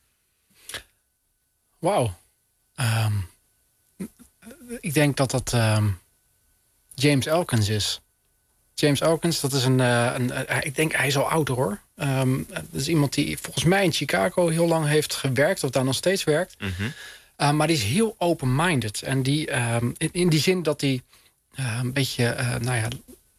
Wauw. Um, ik denk dat dat um, James Elkins is. James Elkins, dat is een, uh, een uh, ik denk hij is al ouder hoor. Um, dat is iemand die volgens mij in Chicago heel lang heeft gewerkt, of daar nog steeds werkt. Mm-hmm. Uh, maar die is heel open-minded. En die, um, in, in die zin dat hij uh, een beetje, uh, nou ja,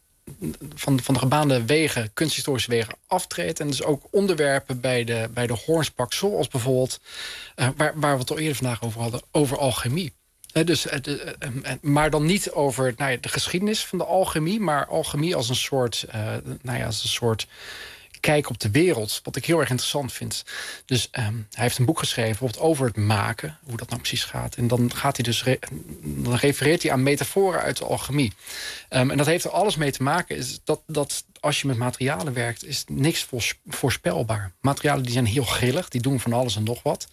van, van de gebaande wegen, kunsthistorische wegen aftreedt. En dus ook onderwerpen bij de, bij de hoorns pakt, zoals bijvoorbeeld, uh, waar, waar we het al eerder vandaag over hadden, over alchemie. Uh, dus, uh, uh, uh, maar dan niet over nou ja, de geschiedenis van de alchemie, maar alchemie als een soort, uh, nou ja, als een soort kijk op de wereld, wat ik heel erg interessant vind. Dus um, hij heeft een boek geschreven bijvoorbeeld over het maken, hoe dat nou precies gaat. En dan gaat hij dus re- dan refereert hij aan metaforen uit de alchemie. Um, en dat heeft er alles mee te maken, is dat, dat als je met materialen werkt, is niks voorspelbaar. Materialen die zijn heel grillig, die doen van alles en nog wat.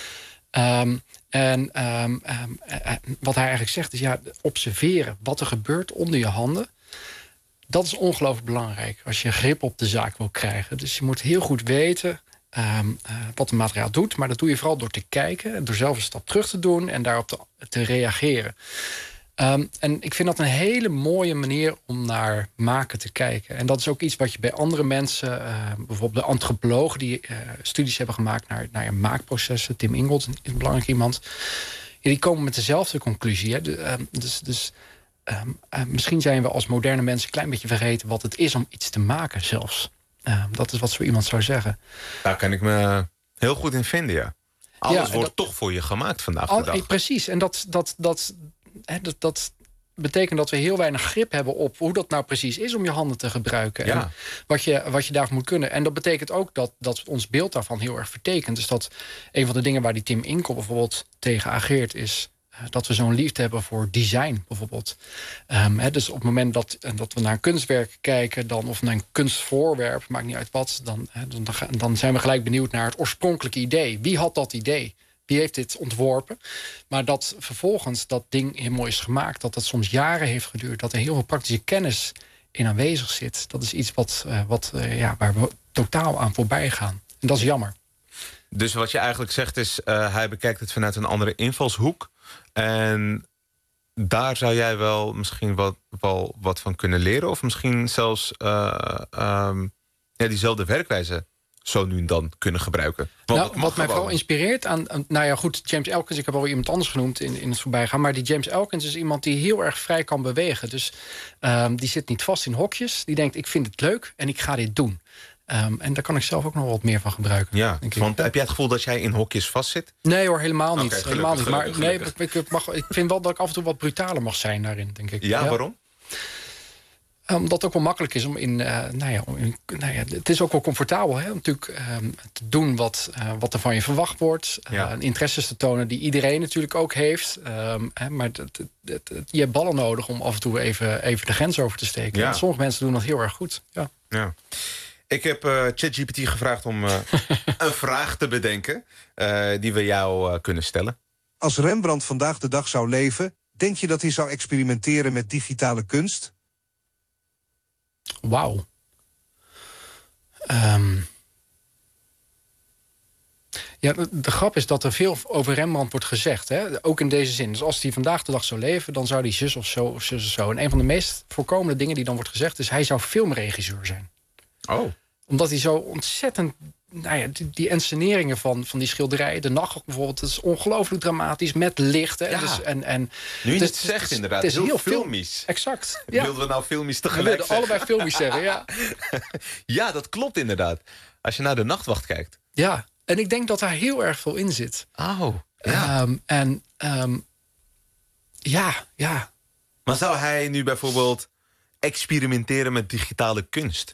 Um, en um, um, uh, wat hij eigenlijk zegt is, ja, observeren wat er gebeurt onder je handen. Dat is ongelooflijk belangrijk als je grip op de zaak wil krijgen. Dus je moet heel goed weten um, uh, wat het materiaal doet. Maar dat doe je vooral door te kijken en door zelf een stap terug te doen en daarop te, te reageren. Um, en ik vind dat een hele mooie manier om naar maken te kijken. En dat is ook iets wat je bij andere mensen, uh, bijvoorbeeld de antropologen die uh, studies hebben gemaakt naar, naar maakprocessen. Tim Ingold is een belangrijk iemand. Ja, die komen met dezelfde conclusie. Hè. De, um, dus, dus um, uh, misschien zijn we als moderne mensen een klein beetje vergeten wat het is om iets te maken zelfs. Uh, dat is wat zo iemand zou zeggen. Daar kan ik me heel goed in vinden, ja. Alles ja, wordt dat, toch voor je gemaakt vandaag al, de dag. Precies, en dat, dat, dat, hè, dat, dat betekent dat we heel weinig grip hebben op hoe dat nou precies is om je handen te gebruiken. Ja. En wat je, wat je daarvoor moet kunnen. En dat betekent ook dat, dat ons beeld daarvan heel erg vertekent. Dus dat een van de dingen waar die Tim Inkel bijvoorbeeld tegen ageert is uh, dat we zo'n liefde hebben voor design bijvoorbeeld. Um, hè, dus op het moment dat, dat we naar een kunstwerk kijken, dan, of naar een kunstvoorwerp, maakt niet uit wat, dan, hè, dan, dan zijn we gelijk benieuwd naar het oorspronkelijke idee. Wie had dat idee? Wie heeft dit ontworpen? Maar dat vervolgens dat ding helemaal is gemaakt, dat dat soms jaren heeft geduurd, dat er heel veel praktische kennis in aanwezig zit. Dat is iets wat, uh, wat, uh, ja, waar we totaal aan voorbij gaan. En dat is jammer. Dus wat je eigenlijk zegt is, uh, hij bekijkt het vanuit een andere invalshoek. En daar zou jij wel misschien wat, wel wat van kunnen leren. Of misschien zelfs uh, um, ja, diezelfde werkwijze zo nu en dan kunnen gebruiken. Want nou, wat mij vooral inspireert aan, aan... Nou ja, goed, James Elkins, ik heb al iemand anders genoemd in, in het voorbijgaan, maar die James Elkins is iemand die heel erg vrij kan bewegen. Dus um, die zit niet vast in hokjes. Die denkt, ik vind het leuk en ik ga dit doen. Um, en daar kan ik zelf ook nog wat meer van gebruiken. Ja, denk want ik. heb jij het gevoel dat jij in hokjes vastzit? Nee hoor, helemaal niet. Okay, gelukkig, helemaal niet. Maar gelukkig, nee, ik, ik, mag, ik vind wel dat ik af en toe wat brutaler mag zijn daarin, denk ik. Ja, ja. Waarom? Omdat het ook wel makkelijk is om in... Uh, nou ja, om in nou ja, het is ook wel comfortabel hè, om natuurlijk um, te doen wat, uh, wat er van je verwacht wordt. Ja. Uh, interesses te tonen die iedereen natuurlijk ook heeft. Um, hè, maar het, het, het, het, je hebt ballen nodig om af en toe even, even de grens over te steken. Ja. Sommige mensen doen dat heel erg goed. Ja. Ja. Ik heb uh, ChatGPT gevraagd om uh, een vraag te bedenken uh, die we jou uh, kunnen stellen. Als Rembrandt vandaag de dag zou leven, denk je dat hij zou experimenteren met digitale kunst? Wauw. Um, ja, de, de grap is dat er veel over Rembrandt wordt gezegd. Hè? Ook in deze zin. Dus als hij vandaag de dag zou leven, dan zou hij zus of zo of zus of zo. En een van de meest voorkomende dingen die dan wordt gezegd is, hij zou filmregisseur zijn. Oh. Omdat hij zo ontzettend... Nou ja, die, die enseneringen van, van die schilderijen, de nacht bijvoorbeeld, dat is ongelooflijk dramatisch met licht. Hè? Ja. Dus, en, en, nu je dus, het zegt, het, inderdaad. Het is heel, heel filmisch. Exact. Ja. Wilden we nou filmisch tegelijk we wilden zeggen? allebei filmisch zeggen, ja. Ja, dat klopt inderdaad. Als je naar de Nachtwacht kijkt. Ja, en ik denk dat daar heel erg veel in zit. Oh, ja. Um, en um, ja, ja. Maar zou hij nu bijvoorbeeld experimenteren met digitale kunst?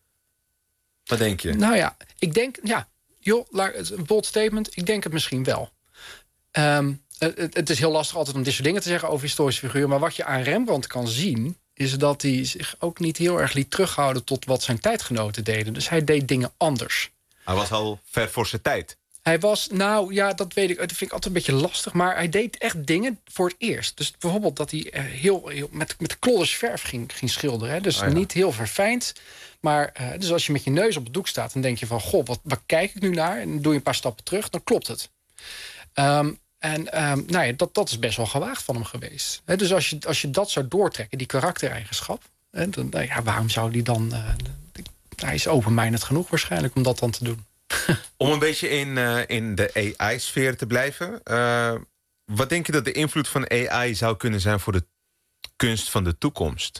Wat denk je? Nou ja, ik denk, ja, joh, een bold statement, ik denk het misschien wel. Um, het, het is heel lastig altijd om dit soort dingen te zeggen over historische figuren, maar wat je aan Rembrandt kan zien, is dat hij zich ook niet heel erg liet terughouden tot wat zijn tijdgenoten deden. Dus hij deed dingen anders. Hij was al ver voor zijn tijd. Hij was, nou ja, dat weet ik, dat vind ik altijd een beetje lastig, maar hij deed echt dingen voor het eerst. Dus bijvoorbeeld dat hij heel, heel met, met klodders verf ging, ging schilderen. Hè? Dus oh ja. niet heel verfijnd. Maar uh, dus als je met je neus op het doek staat, dan denk je van, goh, wat, waar kijk ik nu naar? En dan doe je een paar stappen terug, dan klopt het. Um, en um, nou ja, dat, dat is best wel gewaagd van hem geweest. He, dus als je, als je dat zou doortrekken, die karaktereigenschap, he, dan, nou ja, waarom zou die dan... Uh, hij is open-minded genoeg waarschijnlijk om dat dan te doen. Om een beetje in, uh, in de A I-sfeer te blijven. Uh, wat denk je dat de invloed van A I zou kunnen zijn voor de kunst van de toekomst?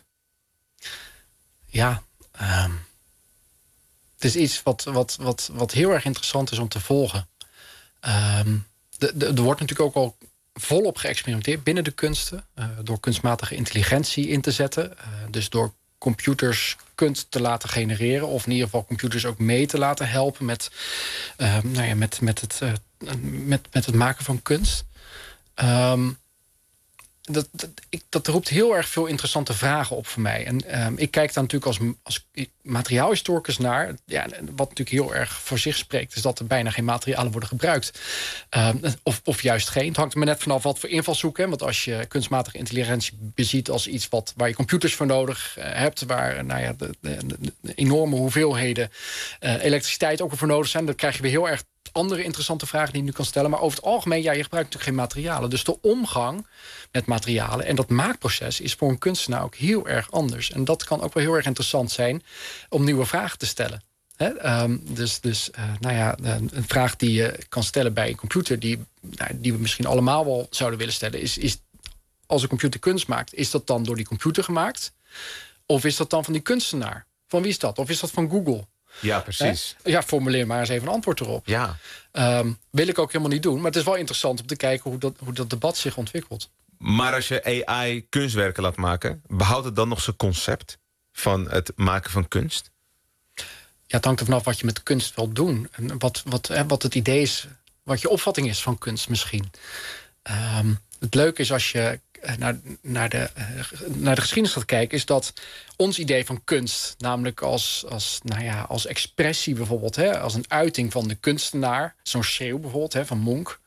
Ja, um, het is iets wat, wat, wat, wat heel erg interessant is om te volgen. Um, de, de, er wordt natuurlijk ook al volop geëxperimenteerd binnen de kunsten. Uh, door kunstmatige intelligentie in te zetten. Uh, dus door computers kunst te laten genereren. Of in ieder geval computers ook mee te laten helpen met, uh, nou ja, met, met, het, uh, met, met het maken van kunst. Um, dat, dat, ik, dat roept heel erg veel interessante vragen op voor mij. En um, ik kijk daar natuurlijk als, als materiaalhistoricus naar. Ja, wat natuurlijk heel erg voor zich spreekt, is dat er bijna geen materialen worden gebruikt. Um, of, of juist geen. Het hangt er maar net vanaf wat voor invalshoek. Hè? Want als je kunstmatige intelligentie beziet als iets wat, waar je computers voor nodig uh, hebt, waar nou ja, de, de, de enorme hoeveelheden uh, elektriciteit ook voor nodig zijn, dan krijg je weer heel erg andere interessante vragen die je nu kan stellen. Maar over het algemeen, ja, je gebruikt natuurlijk geen materialen. Dus de omgang met materialen en dat maakproces is voor een kunstenaar ook heel erg anders. En dat kan ook wel heel erg interessant zijn om nieuwe vragen te stellen. He? Um, dus dus uh, nou ja, een vraag die je kan stellen bij een computer, die, nou, die we misschien allemaal wel zouden willen stellen, is, is als een computer kunst maakt, is dat dan door die computer gemaakt? Of is dat dan van die kunstenaar? Van wie is dat? Of is dat van Google? Ja, precies. He? Ja, formuleer maar eens even een antwoord erop. Ja. Um, wil ik ook helemaal niet doen. Maar het is wel interessant om te kijken hoe dat, hoe dat debat zich ontwikkelt. Maar als je A I kunstwerken laat maken, behoudt het dan nog zijn concept van het maken van kunst? Ja, het hangt er vanaf wat je met kunst wilt doen. En wat, wat, hè, wat het idee is, wat je opvatting is van kunst misschien. Um, het leuke is als je naar, naar, de, naar de geschiedenis gaat kijken, is dat ons idee van kunst, namelijk als, als, nou ja, als expressie bijvoorbeeld, hè, als een uiting van de kunstenaar, zo'n schreeuw bijvoorbeeld hè, van Munch.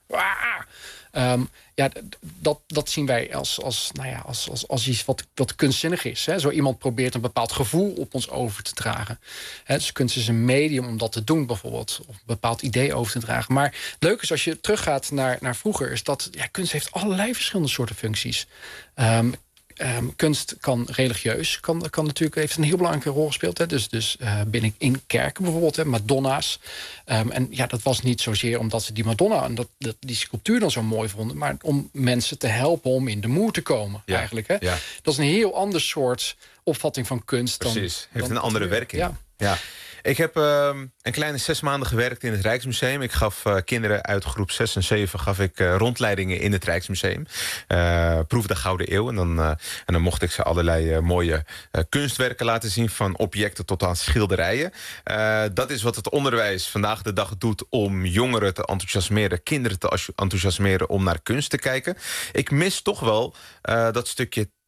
Um, ja, dat, dat zien wij als, als, nou ja, als, als, als iets wat, wat kunstzinnig is. Hè. Zo iemand probeert een bepaald gevoel op ons over te dragen. Hè, dus kunst is een medium om dat te doen bijvoorbeeld. Of een bepaald idee over te dragen. Maar leuk is als je teruggaat naar, naar vroeger, is dat ja, kunst heeft allerlei verschillende soorten functies. Um, Um, kunst kan religieus, kan, kan natuurlijk, heeft een heel belangrijke rol gespeeld. Hè? Dus, dus uh, binnen in kerken bijvoorbeeld, hè? Madonna's. Um, en ja, dat was niet zozeer omdat ze die Madonna en dat, dat, die sculptuur dan zo mooi vonden, maar om mensen te helpen om in de moed te komen. Ja, eigenlijk. Hè? Ja. Dat is een heel ander soort opvatting van kunst. Precies, dan, heeft dan een andere werking. Ja. Ja. Ik heb uh, een kleine zes maanden gewerkt in het Rijksmuseum. Ik gaf uh, kinderen uit groep zes en zeven gaf ik, uh, rondleidingen in het Rijksmuseum. Uh, proef de Gouden Eeuw. En dan, uh, en dan mocht ik ze allerlei uh, mooie uh, kunstwerken laten zien, van objecten tot aan schilderijen. Uh, dat is wat het onderwijs vandaag de dag doet om jongeren te enthousiasmeren, kinderen te enthousiasmeren om naar kunst te kijken. Ik mis toch wel uh, dat stukje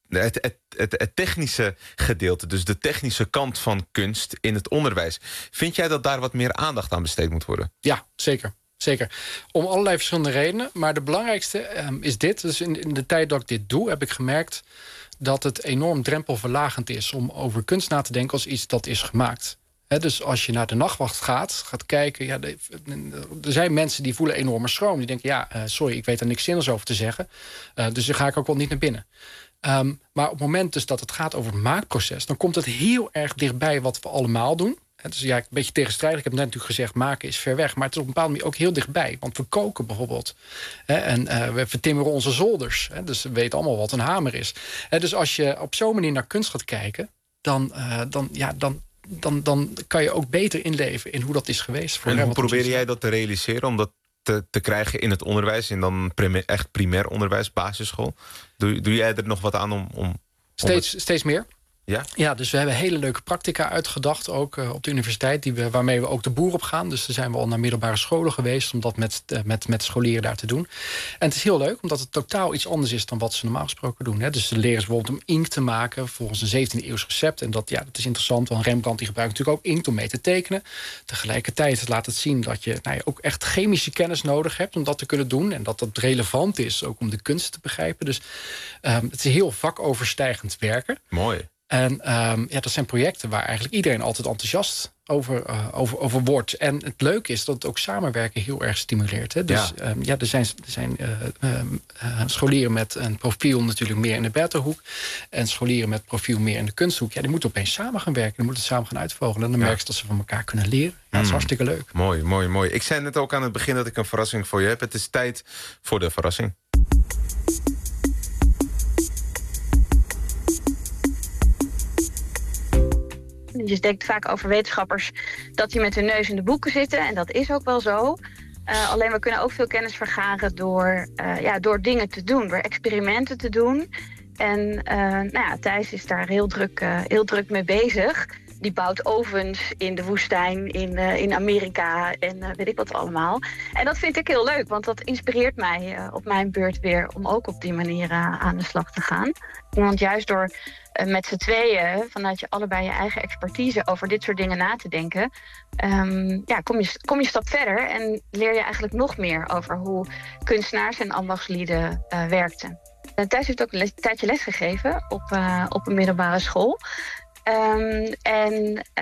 Het, het, het, het technische gedeelte, dus de technische kant van kunst in het onderwijs. Vind jij dat daar wat meer aandacht aan besteed moet worden? Ja, zeker. Zeker. Om allerlei verschillende redenen. Maar de belangrijkste um, is dit. Dus in, in de tijd dat ik dit doe, heb ik gemerkt dat het enorm drempelverlagend is om over kunst na te denken als iets dat is gemaakt. He, dus als je naar de nachtwacht gaat, gaat kijken... Ja, de, er zijn mensen die voelen enorme schroom. Die denken, ja, uh, sorry, ik weet er niks zinnigs over te zeggen. Uh, dus daar ga ik ook wel niet naar binnen. Um, maar op het moment dus dat het gaat over het maakproces... dan komt het heel erg dichtbij wat we allemaal doen. Het is ja, een beetje tegenstrijdig. Ik heb net natuurlijk gezegd, maken is ver weg. Maar het is op een bepaalde manier ook heel dichtbij. Want we koken bijvoorbeeld. Hè, en uh, we vertimmeren onze zolders. Hè, dus we weten allemaal wat een hamer is. Hè, dus als je op zo'n manier naar kunst gaat kijken... dan, uh, dan, ja, dan, dan, dan kan je ook beter inleven in hoe dat is geweest. Voor en hoe probeer jij dat te realiseren? Om dat te, te krijgen in het onderwijs? In dan primair, echt primair onderwijs, basisschool? Doe, doe jij er nog wat aan om... om steeds, het... steeds meer. Ja? Ja, dus we hebben hele leuke practica uitgedacht, ook uh, op de universiteit, die we, waarmee we ook de boer op gaan. Dus er zijn we al naar middelbare scholen geweest om dat met, uh, met, met scholieren daar te doen. En het is heel leuk, omdat het totaal iets anders is dan wat ze normaal gesproken doen. Hè. Dus de leren ze bijvoorbeeld om inkt te maken volgens een zeventiende eeuws recept. En dat, ja, dat is interessant, want Rembrandt die gebruikt natuurlijk ook inkt om mee te tekenen. Tegelijkertijd laat het zien dat je, nou ja, ook echt chemische kennis nodig hebt om dat te kunnen doen. En dat dat relevant is, ook om de kunst te begrijpen. Dus um, het is heel vakoverstijgend werken. Mooi. En um, ja, dat zijn projecten waar eigenlijk iedereen altijd enthousiast over, uh, over, over wordt. En het leuke is dat het ook samenwerken heel erg stimuleert. Hè? Dus ja. Um, ja, er zijn, er zijn uh, uh, uh, scholieren met een profiel natuurlijk meer in de betterhoek. En scholieren met profiel meer in de kunsthoek. Ja, die moeten opeens samen gaan werken. Die moeten samen gaan uitvogelen. En dan ja. merk je dat ze van elkaar kunnen leren. Ja, dat is mm. hartstikke leuk. Mooi, mooi, mooi. Ik zei net ook aan het begin dat ik een verrassing voor je heb. Het is tijd voor de verrassing. Je denkt vaak over wetenschappers dat die met hun neus in de boeken zitten. En dat is ook wel zo. Uh, alleen we kunnen ook veel kennis vergaren door, uh, ja, door dingen te doen. Door experimenten te doen. En uh, nou ja, Thijs is daar heel druk, uh, heel druk mee bezig. Die bouwt ovens in de woestijn, in, uh, in Amerika en uh, weet ik wat allemaal. En dat vind ik heel leuk, want dat inspireert mij uh, op mijn beurt weer om ook op die manier uh, aan de slag te gaan. Want juist door uh, met z'n tweeën, vanuit je allebei je eigen expertise over dit soort dingen na te denken, um, ja, kom, je, kom je een stap verder en leer je eigenlijk nog meer over hoe kunstenaars en ambachtslieden uh, werkten. Uh, Thijs heeft ook een les, tijdje lesgegeven op, uh, op een middelbare school. Um, en,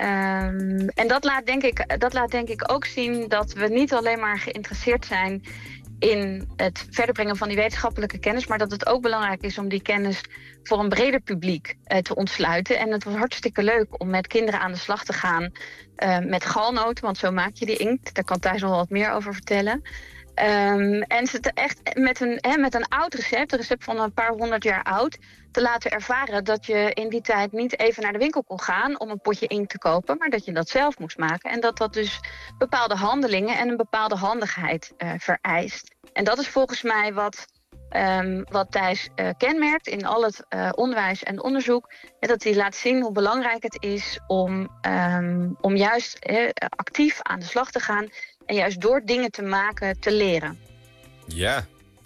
um, en dat laat, denk ik, dat laat denk ik ook zien dat we niet alleen maar geïnteresseerd zijn in het verder brengen van die wetenschappelijke kennis, maar dat het ook belangrijk is om die kennis voor een breder publiek uh, te ontsluiten. En het was hartstikke leuk om met kinderen aan de slag te gaan uh, met galnoten, want zo maak je die inkt. Daar kan Thijs nog wat meer over vertellen. Um, en ze te echt met een, he, met een oud recept, een recept van een paar honderd jaar oud, te laten ervaren dat je in die tijd niet even naar de winkel kon gaan om een potje inkt te kopen, maar dat je dat zelf moest maken. En dat dat dus bepaalde handelingen en een bepaalde handigheid uh, vereist. En dat is volgens mij wat, um, wat Thijs uh, kenmerkt in al het uh, onderwijs en onderzoek. En dat hij laat zien hoe belangrijk het is om, um, om juist he, actief aan de slag te gaan en juist door dingen te maken te leren. Ja.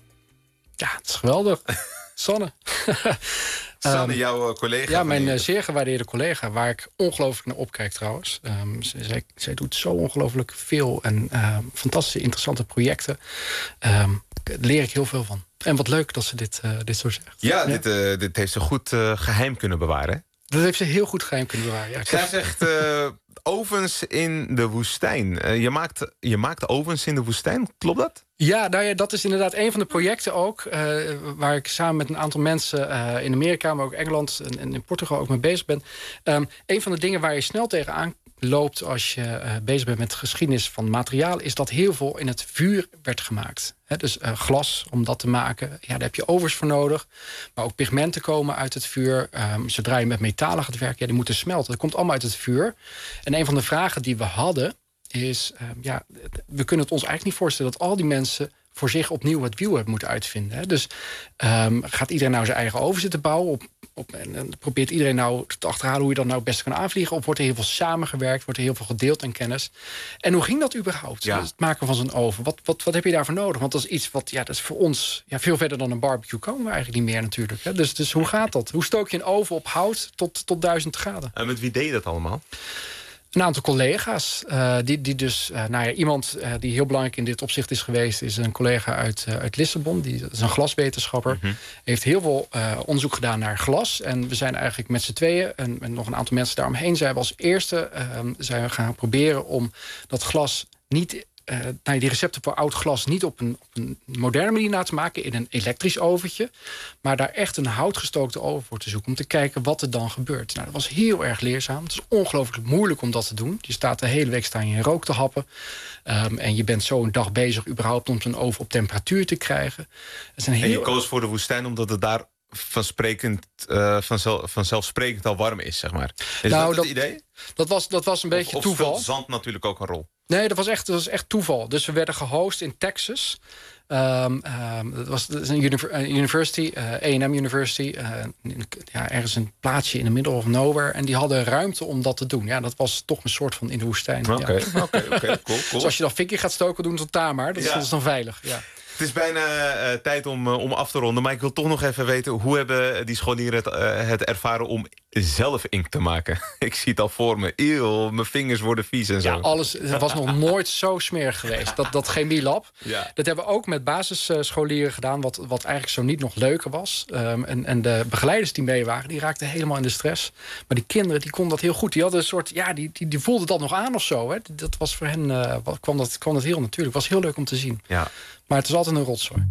Ja, het is geweldig. Sanne. Sanne, jouw collega. Ja, mijn uh, zeer gewaardeerde collega, waar ik ongelooflijk naar opkijk trouwens. Um, zij, zij doet zo ongelooflijk veel en uh, fantastische, interessante projecten. Um, daar leer ik heel veel van. En wat leuk dat ze dit, uh, dit zo zegt. Ja, ja. Dit, uh, dit heeft ze goed uh, geheim kunnen bewaren. Dat heeft ze heel goed geheim kunnen bewaren. Ja, zij zegt uh, ovens in de woestijn. Uh, je, maakt, je maakt ovens in de woestijn, klopt dat? Ja, nou ja, dat is inderdaad een van de projecten ook, Uh, waar ik samen met een aantal mensen uh, in Amerika, maar ook Engeland en, en in Portugal ook mee bezig ben. Um, een van de dingen waar je snel tegenaan loopt als je uh, bezig bent met de geschiedenis van materiaal, is dat heel veel in het vuur werd gemaakt. He, dus uh, glas, om dat te maken, ja, daar heb je ovens voor nodig. Maar ook pigmenten komen uit het vuur. Um, zodra je met metalen gaat werken, ja, die moeten smelten. Dat komt allemaal uit het vuur. En een van de vragen die we hadden is, uh, ja, we kunnen het ons eigenlijk niet voorstellen dat al die mensen voor zich opnieuw het wiel hebben moeten uitvinden. Hè. Dus um, gaat iedereen nou zijn eigen oven zitten bouwen op Op, en, en probeert iedereen nou te achterhalen hoe je dat nou het beste kan aanvliegen? Of wordt er heel veel samengewerkt? Wordt er heel veel gedeeld aan kennis? En hoe ging dat überhaupt? Ja. Het maken van zo'n oven. Wat, wat, wat heb je daarvoor nodig? Want dat is iets wat, ja, dat is voor ons ja, veel verder dan een barbecue komen we eigenlijk niet meer natuurlijk. Hè? Dus, dus hoe gaat dat? Hoe stook je een oven op hout tot, tot duizend graden? En met wie deed je dat allemaal? Een aantal collega's. Uh, die, die dus, uh, nou ja, iemand uh, die heel belangrijk in dit opzicht is geweest, is een collega uit, uh, uit Lissabon. Die is een glaswetenschapper. Mm-hmm. Heeft heel veel uh, onderzoek gedaan naar glas. En we zijn eigenlijk met z'n tweeën en, en nog een aantal mensen daaromheen zijn we als eerste uh, zijn we gaan proberen om dat glas niet. Uh, nou, die recepten voor oud glas niet op een, op een moderne manier na te maken in een elektrisch oventje, maar daar echt een houtgestookte oven voor te zoeken om te kijken wat er dan gebeurt. Nou, dat was heel erg leerzaam. Het is ongelooflijk moeilijk om dat te doen. Je staat de hele week staan je in rook te happen um, en je bent zo een dag bezig überhaupt om zo'n oven op temperatuur te krijgen. Het heel... En je koos voor de woestijn omdat het daar vansprekend, uh, vanzelf, vanzelfsprekend al warm is, zeg maar. Is nou, dat het dat, idee? Dat was, dat was een of, beetje of toeval. Of speelt zand natuurlijk ook een rol? Nee, dat was echt, dat was echt toeval. Dus we werden gehost in Texas. Um, um, dat was, dat is een university, uh, A en M University. Uh, in, ja, ergens een plaatsje in the middle of nowhere. En die hadden ruimte om dat te doen. Ja, dat was toch een soort van in de woestijn. Oké, ja. oké, oké, cool. Dus als je dan fikkie gaat stoken, doen ze het daar maar. Dat, ja. is, dat is dan veilig, ja. Het is bijna uh, tijd om, uh, om af te ronden. Maar ik wil toch nog even weten, hoe hebben die scholieren het, uh, het ervaren om zelf inkt te maken? Ik zie het al voor me. Eeuw, mijn vingers worden vies en zo. Ja, alles, het was nog nooit zo smerig geweest. Dat, dat chemielab. Ja. Dat hebben we ook met basisscholieren gedaan, wat, wat eigenlijk zo niet nog leuker was. Um, en, en de begeleiders die mee waren, die raakten helemaal in de stress. Maar die kinderen, die konden dat heel goed. Die hadden een soort, ja, die, die, die voelden dat nog aan of zo. Hè. Dat was voor hen, uh, kwam, dat, kwam dat heel natuurlijk. Het was heel leuk om te zien. Ja. Maar het is altijd een rotzooi.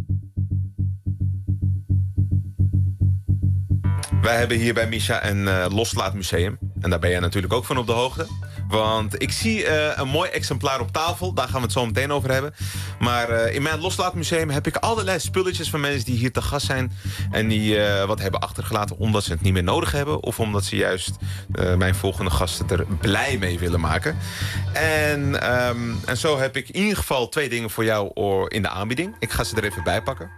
Wij hebben hier bij Misha een uh, loslaatmuseum. En daar ben jij natuurlijk ook van op de hoogte. Want ik zie uh, een mooi exemplaar op tafel. Daar gaan we het zo meteen over hebben. Maar uh, in mijn loslaatmuseum heb ik allerlei spulletjes van mensen die hier te gast zijn. En die uh, wat hebben achtergelaten omdat ze het niet meer nodig hebben. Of omdat ze juist uh, mijn volgende gasten er blij mee willen maken. En, um, en zo heb ik in ieder geval twee dingen voor jou in de aanbieding. Ik ga ze er even bij pakken.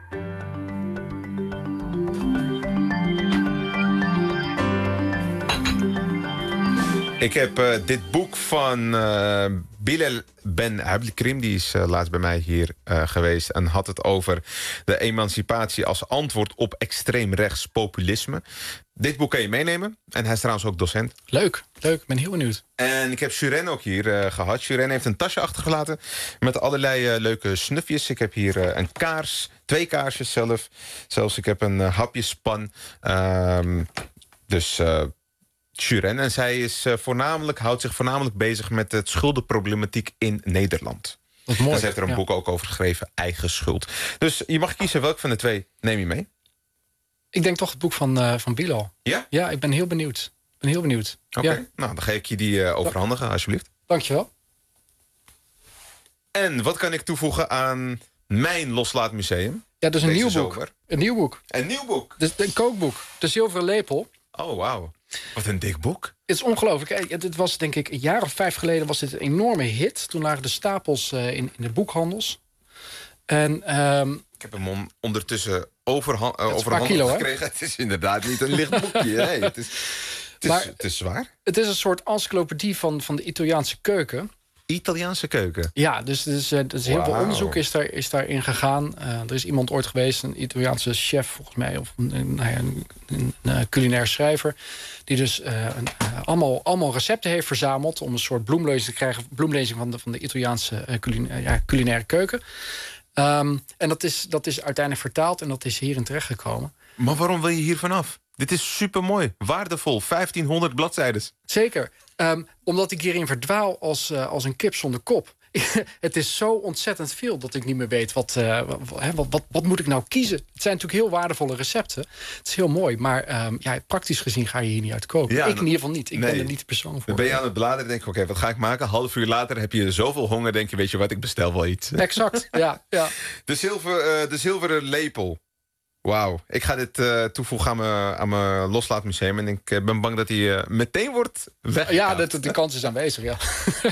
Ik heb uh, dit boek van uh, Bilal Ben Abdelkrim. Die is uh, laatst bij mij hier uh, geweest en had het over de emancipatie als antwoord op extreem rechts populisme. Dit boek kan je meenemen. En hij is trouwens ook docent. Leuk, leuk. Ik ben heel benieuwd. En ik heb Suren ook hier uh, gehad. Suren heeft een tasje achtergelaten met allerlei uh, leuke snufjes. Ik heb hier uh, een kaars, twee kaarsjes zelf. Zelfs ik heb een uh, hapjespan. Um, dus... Uh, Suren. En zij is uh, voornamelijk, houdt zich voornamelijk bezig met het schuldenproblematiek in Nederland. Dat is mooi. En ze heeft er een ja. boek ook over geschreven, Eigen Schuld. Dus je mag kiezen welk van de twee neem je mee? Ik denk toch het boek van, uh, van Bilal. Ja? Ja, ik ben heel benieuwd. Ik ben heel benieuwd. Oké, okay. ja. Nou dan ga ik je die uh, overhandigen, alsjeblieft. Dankjewel. En wat kan ik toevoegen aan mijn loslaatmuseum? Ja, dus een Deze nieuw zomer? boek. Een nieuw boek. Een nieuw boek? Dus een kookboek. De Zilveren Lepel. Oh, wauw. Wat een dik boek. Het is ongelooflijk. Het was denk ik een jaar of vijf geleden was dit een enorme hit. Toen lagen de stapels uh, in, in de boekhandels. En, um, ik heb hem on, ondertussen overha- uh, overhandigd kilo, gekregen. Het is inderdaad niet een licht boekje. Nee, het, is, het, is, maar, het is zwaar. Het is een soort encyclopedie van, van de Italiaanse keuken. Italiaanse keuken? Ja, dus, dus, uh, dus heel wow. veel onderzoek is, daar, is daarin gegaan. Uh, er is iemand ooit geweest, een Italiaanse chef volgens mij... of een, een, nou ja, een, een, een culinair schrijver... die dus uh, een, uh, allemaal, allemaal recepten heeft verzameld... om een soort bloemlezing te krijgen... bloemlezing van de, van de Italiaanse uh, culina- uh, ja, culinaire keuken. Um, en dat is, dat is uiteindelijk vertaald en dat is hierin terechtgekomen. Maar waarom wil je hier vanaf? Dit is supermooi, waardevol, vijftienhonderd bladzijden. Zeker, um, omdat ik hierin verdwaal als, uh, als een kip zonder kop. Het is zo ontzettend veel dat ik niet meer weet... Wat, uh, wat, wat, wat, wat moet ik nou kiezen? Het zijn natuurlijk heel waardevolle recepten. Het is heel mooi, maar um, ja, praktisch gezien ga je hier niet uit koken. Ja, ik in ieder geval niet. Ik nee. ben er niet de persoon voor. Dan ben je aan het bladeren en denk ik, oké, okay, wat ga ik maken? Half uur later heb je zoveel honger, denk je, weet je wat, ik bestel wel iets. Exact, ja. ja. De, zilver, uh, de zilveren lepel. Wauw. Ik ga dit uh, toevoegen aan mijn, aan mijn loslaatmuseum. En ik uh, ben bang dat hij uh, meteen wordt weggekaapt. Ja, de, de kans is aanwezig, ja.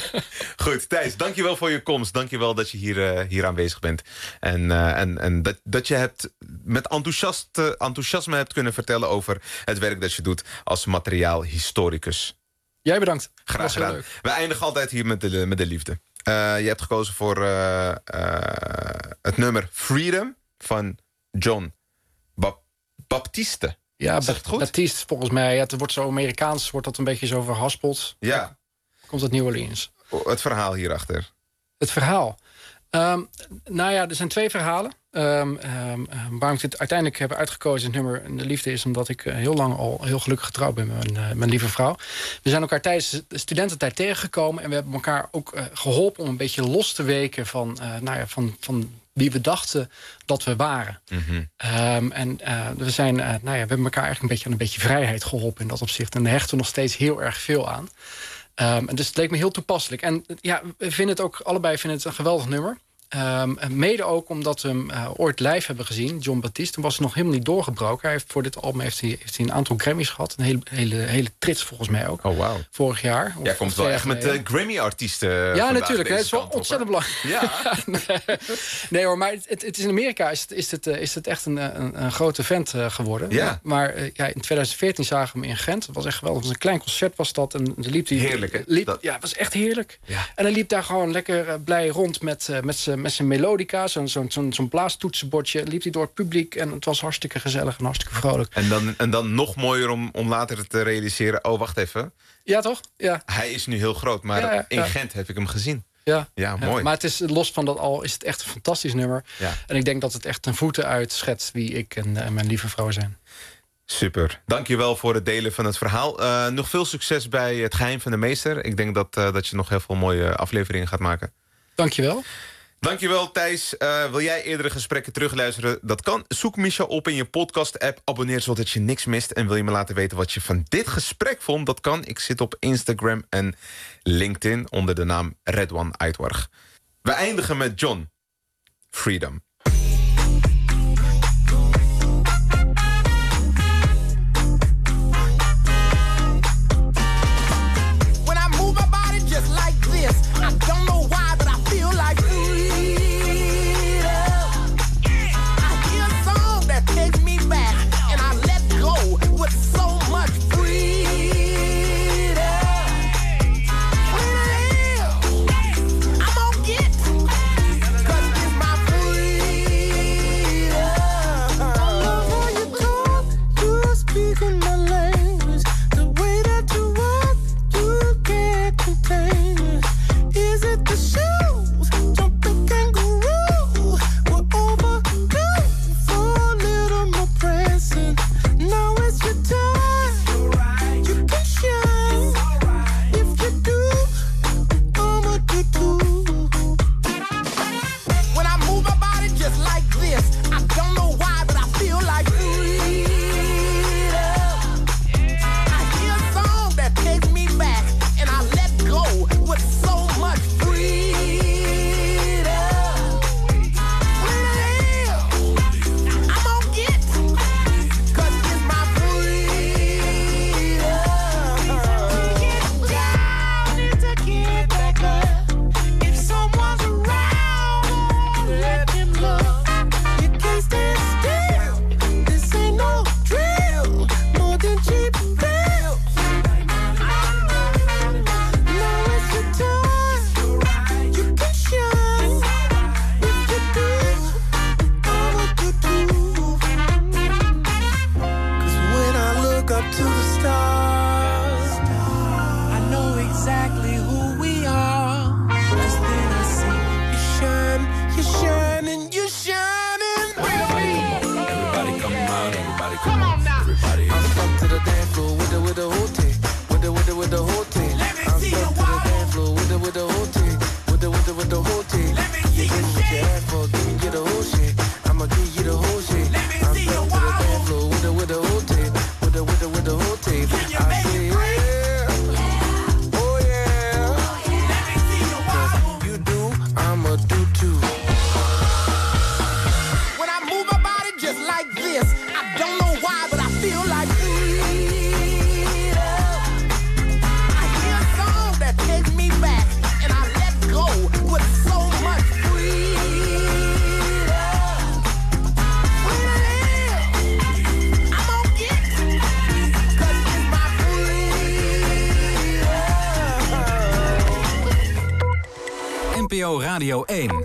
Goed, Thijs, dankjewel voor je komst. Dankjewel dat je hier, uh, hier aanwezig bent. En, uh, en, en dat, dat je hebt met enthousiast, uh, enthousiasme hebt kunnen vertellen over het werk dat je doet als materiaalhistoricus. Jij bedankt. Graag gedaan. We eindigen altijd hier met de, met de liefde. Uh, je hebt gekozen voor uh, uh, het nummer Freedom van John Bap- Baptiste. Ja, zeg het goed? Baptiste volgens mij. Ja, het wordt zo Amerikaans, wordt dat een beetje zo verhaspeld. Ja. Komt uit New Orleans. Het verhaal hierachter. Het verhaal. Um, nou ja, er zijn twee verhalen. Um, um, waarom ik dit uiteindelijk heb uitgekozen, het nummer De Liefde, is omdat ik uh, heel lang al heel gelukkig getrouwd ben met mijn, uh, mijn lieve vrouw. We zijn elkaar tijdens de studententijd tegengekomen en we hebben elkaar ook uh, geholpen om een beetje los te weken van, uh, nou ja, van, van wie we dachten dat we waren. Mm-hmm. Um, en uh, we zijn, uh, nou ja, we hebben elkaar eigenlijk een beetje aan een beetje vrijheid geholpen in dat opzicht. En daar hechten we nog steeds heel erg veel aan. Um, en dus het leek me heel toepasselijk. En ja, we vinden het ook, allebei vinden het een geweldig nummer. Um, mede ook omdat we hem uh, ooit live hebben gezien, John Baptiste. Toen was hij nog helemaal niet doorgebroken. Hij heeft, voor dit album heeft hij, heeft hij een aantal Grammys gehad. Een hele, hele, hele trits volgens mij ook. Oh, wow. Vorig jaar. Jij komt wel echt met uh, Grammy-artiesten. Ja, natuurlijk. Het is wel ontzettend belangrijk. Ja. nee, nee hoor, maar het, het is in Amerika is het, is het, is het echt een, een, een grote vent uh, geworden. Ja. Maar uh, ja, in twintig veertien zagen we hem in Gent. Het was echt geweldig. Het was een klein concert was dat. En de liep die, heerlijk, hè? Liep, dat... Ja, het was echt heerlijk. Ja. En hij liep daar gewoon lekker uh, blij rond met, uh, met zijn met zijn melodica. Zo'n zo'n zo'n zo'n blaastoetsenbordje. Liep hij door het publiek. En het was hartstikke gezellig en hartstikke vrolijk. En dan, en dan nog mooier om, om later te realiseren. Oh, wacht even. Ja, toch? Ja. Hij is nu heel groot, maar ja, ja, in ja. Gent heb ik hem gezien. Ja, ja, mooi. Ja, maar het is, los van dat al is het echt een fantastisch nummer. Ja. En ik denk dat het echt ten voeten uitschetst wie ik en, en mijn lieve vrouw zijn. Super. Dankjewel voor het delen van het verhaal. Uh, nog veel succes bij Het Geheim van de Meester. Ik denk dat, uh, dat je nog heel veel mooie afleveringen gaat maken. Dankjewel. Dankjewel, Thijs. Uh, wil jij eerdere gesprekken terugluisteren? Dat kan. Zoek Misha op in je podcast-app. Abonneer zodat je niks mist. En wil je me laten weten wat je van dit gesprek vond? Dat kan. Ik zit op Instagram en LinkedIn onder de naam Redwan Aitwarg. We eindigen met John. Freedom. When I move my body just like this, I don't know why, but I feel like takes me back, and I let go with so much freedom. Freedom, I'm gonna get, 'cause it's my freedom. P O Radio één.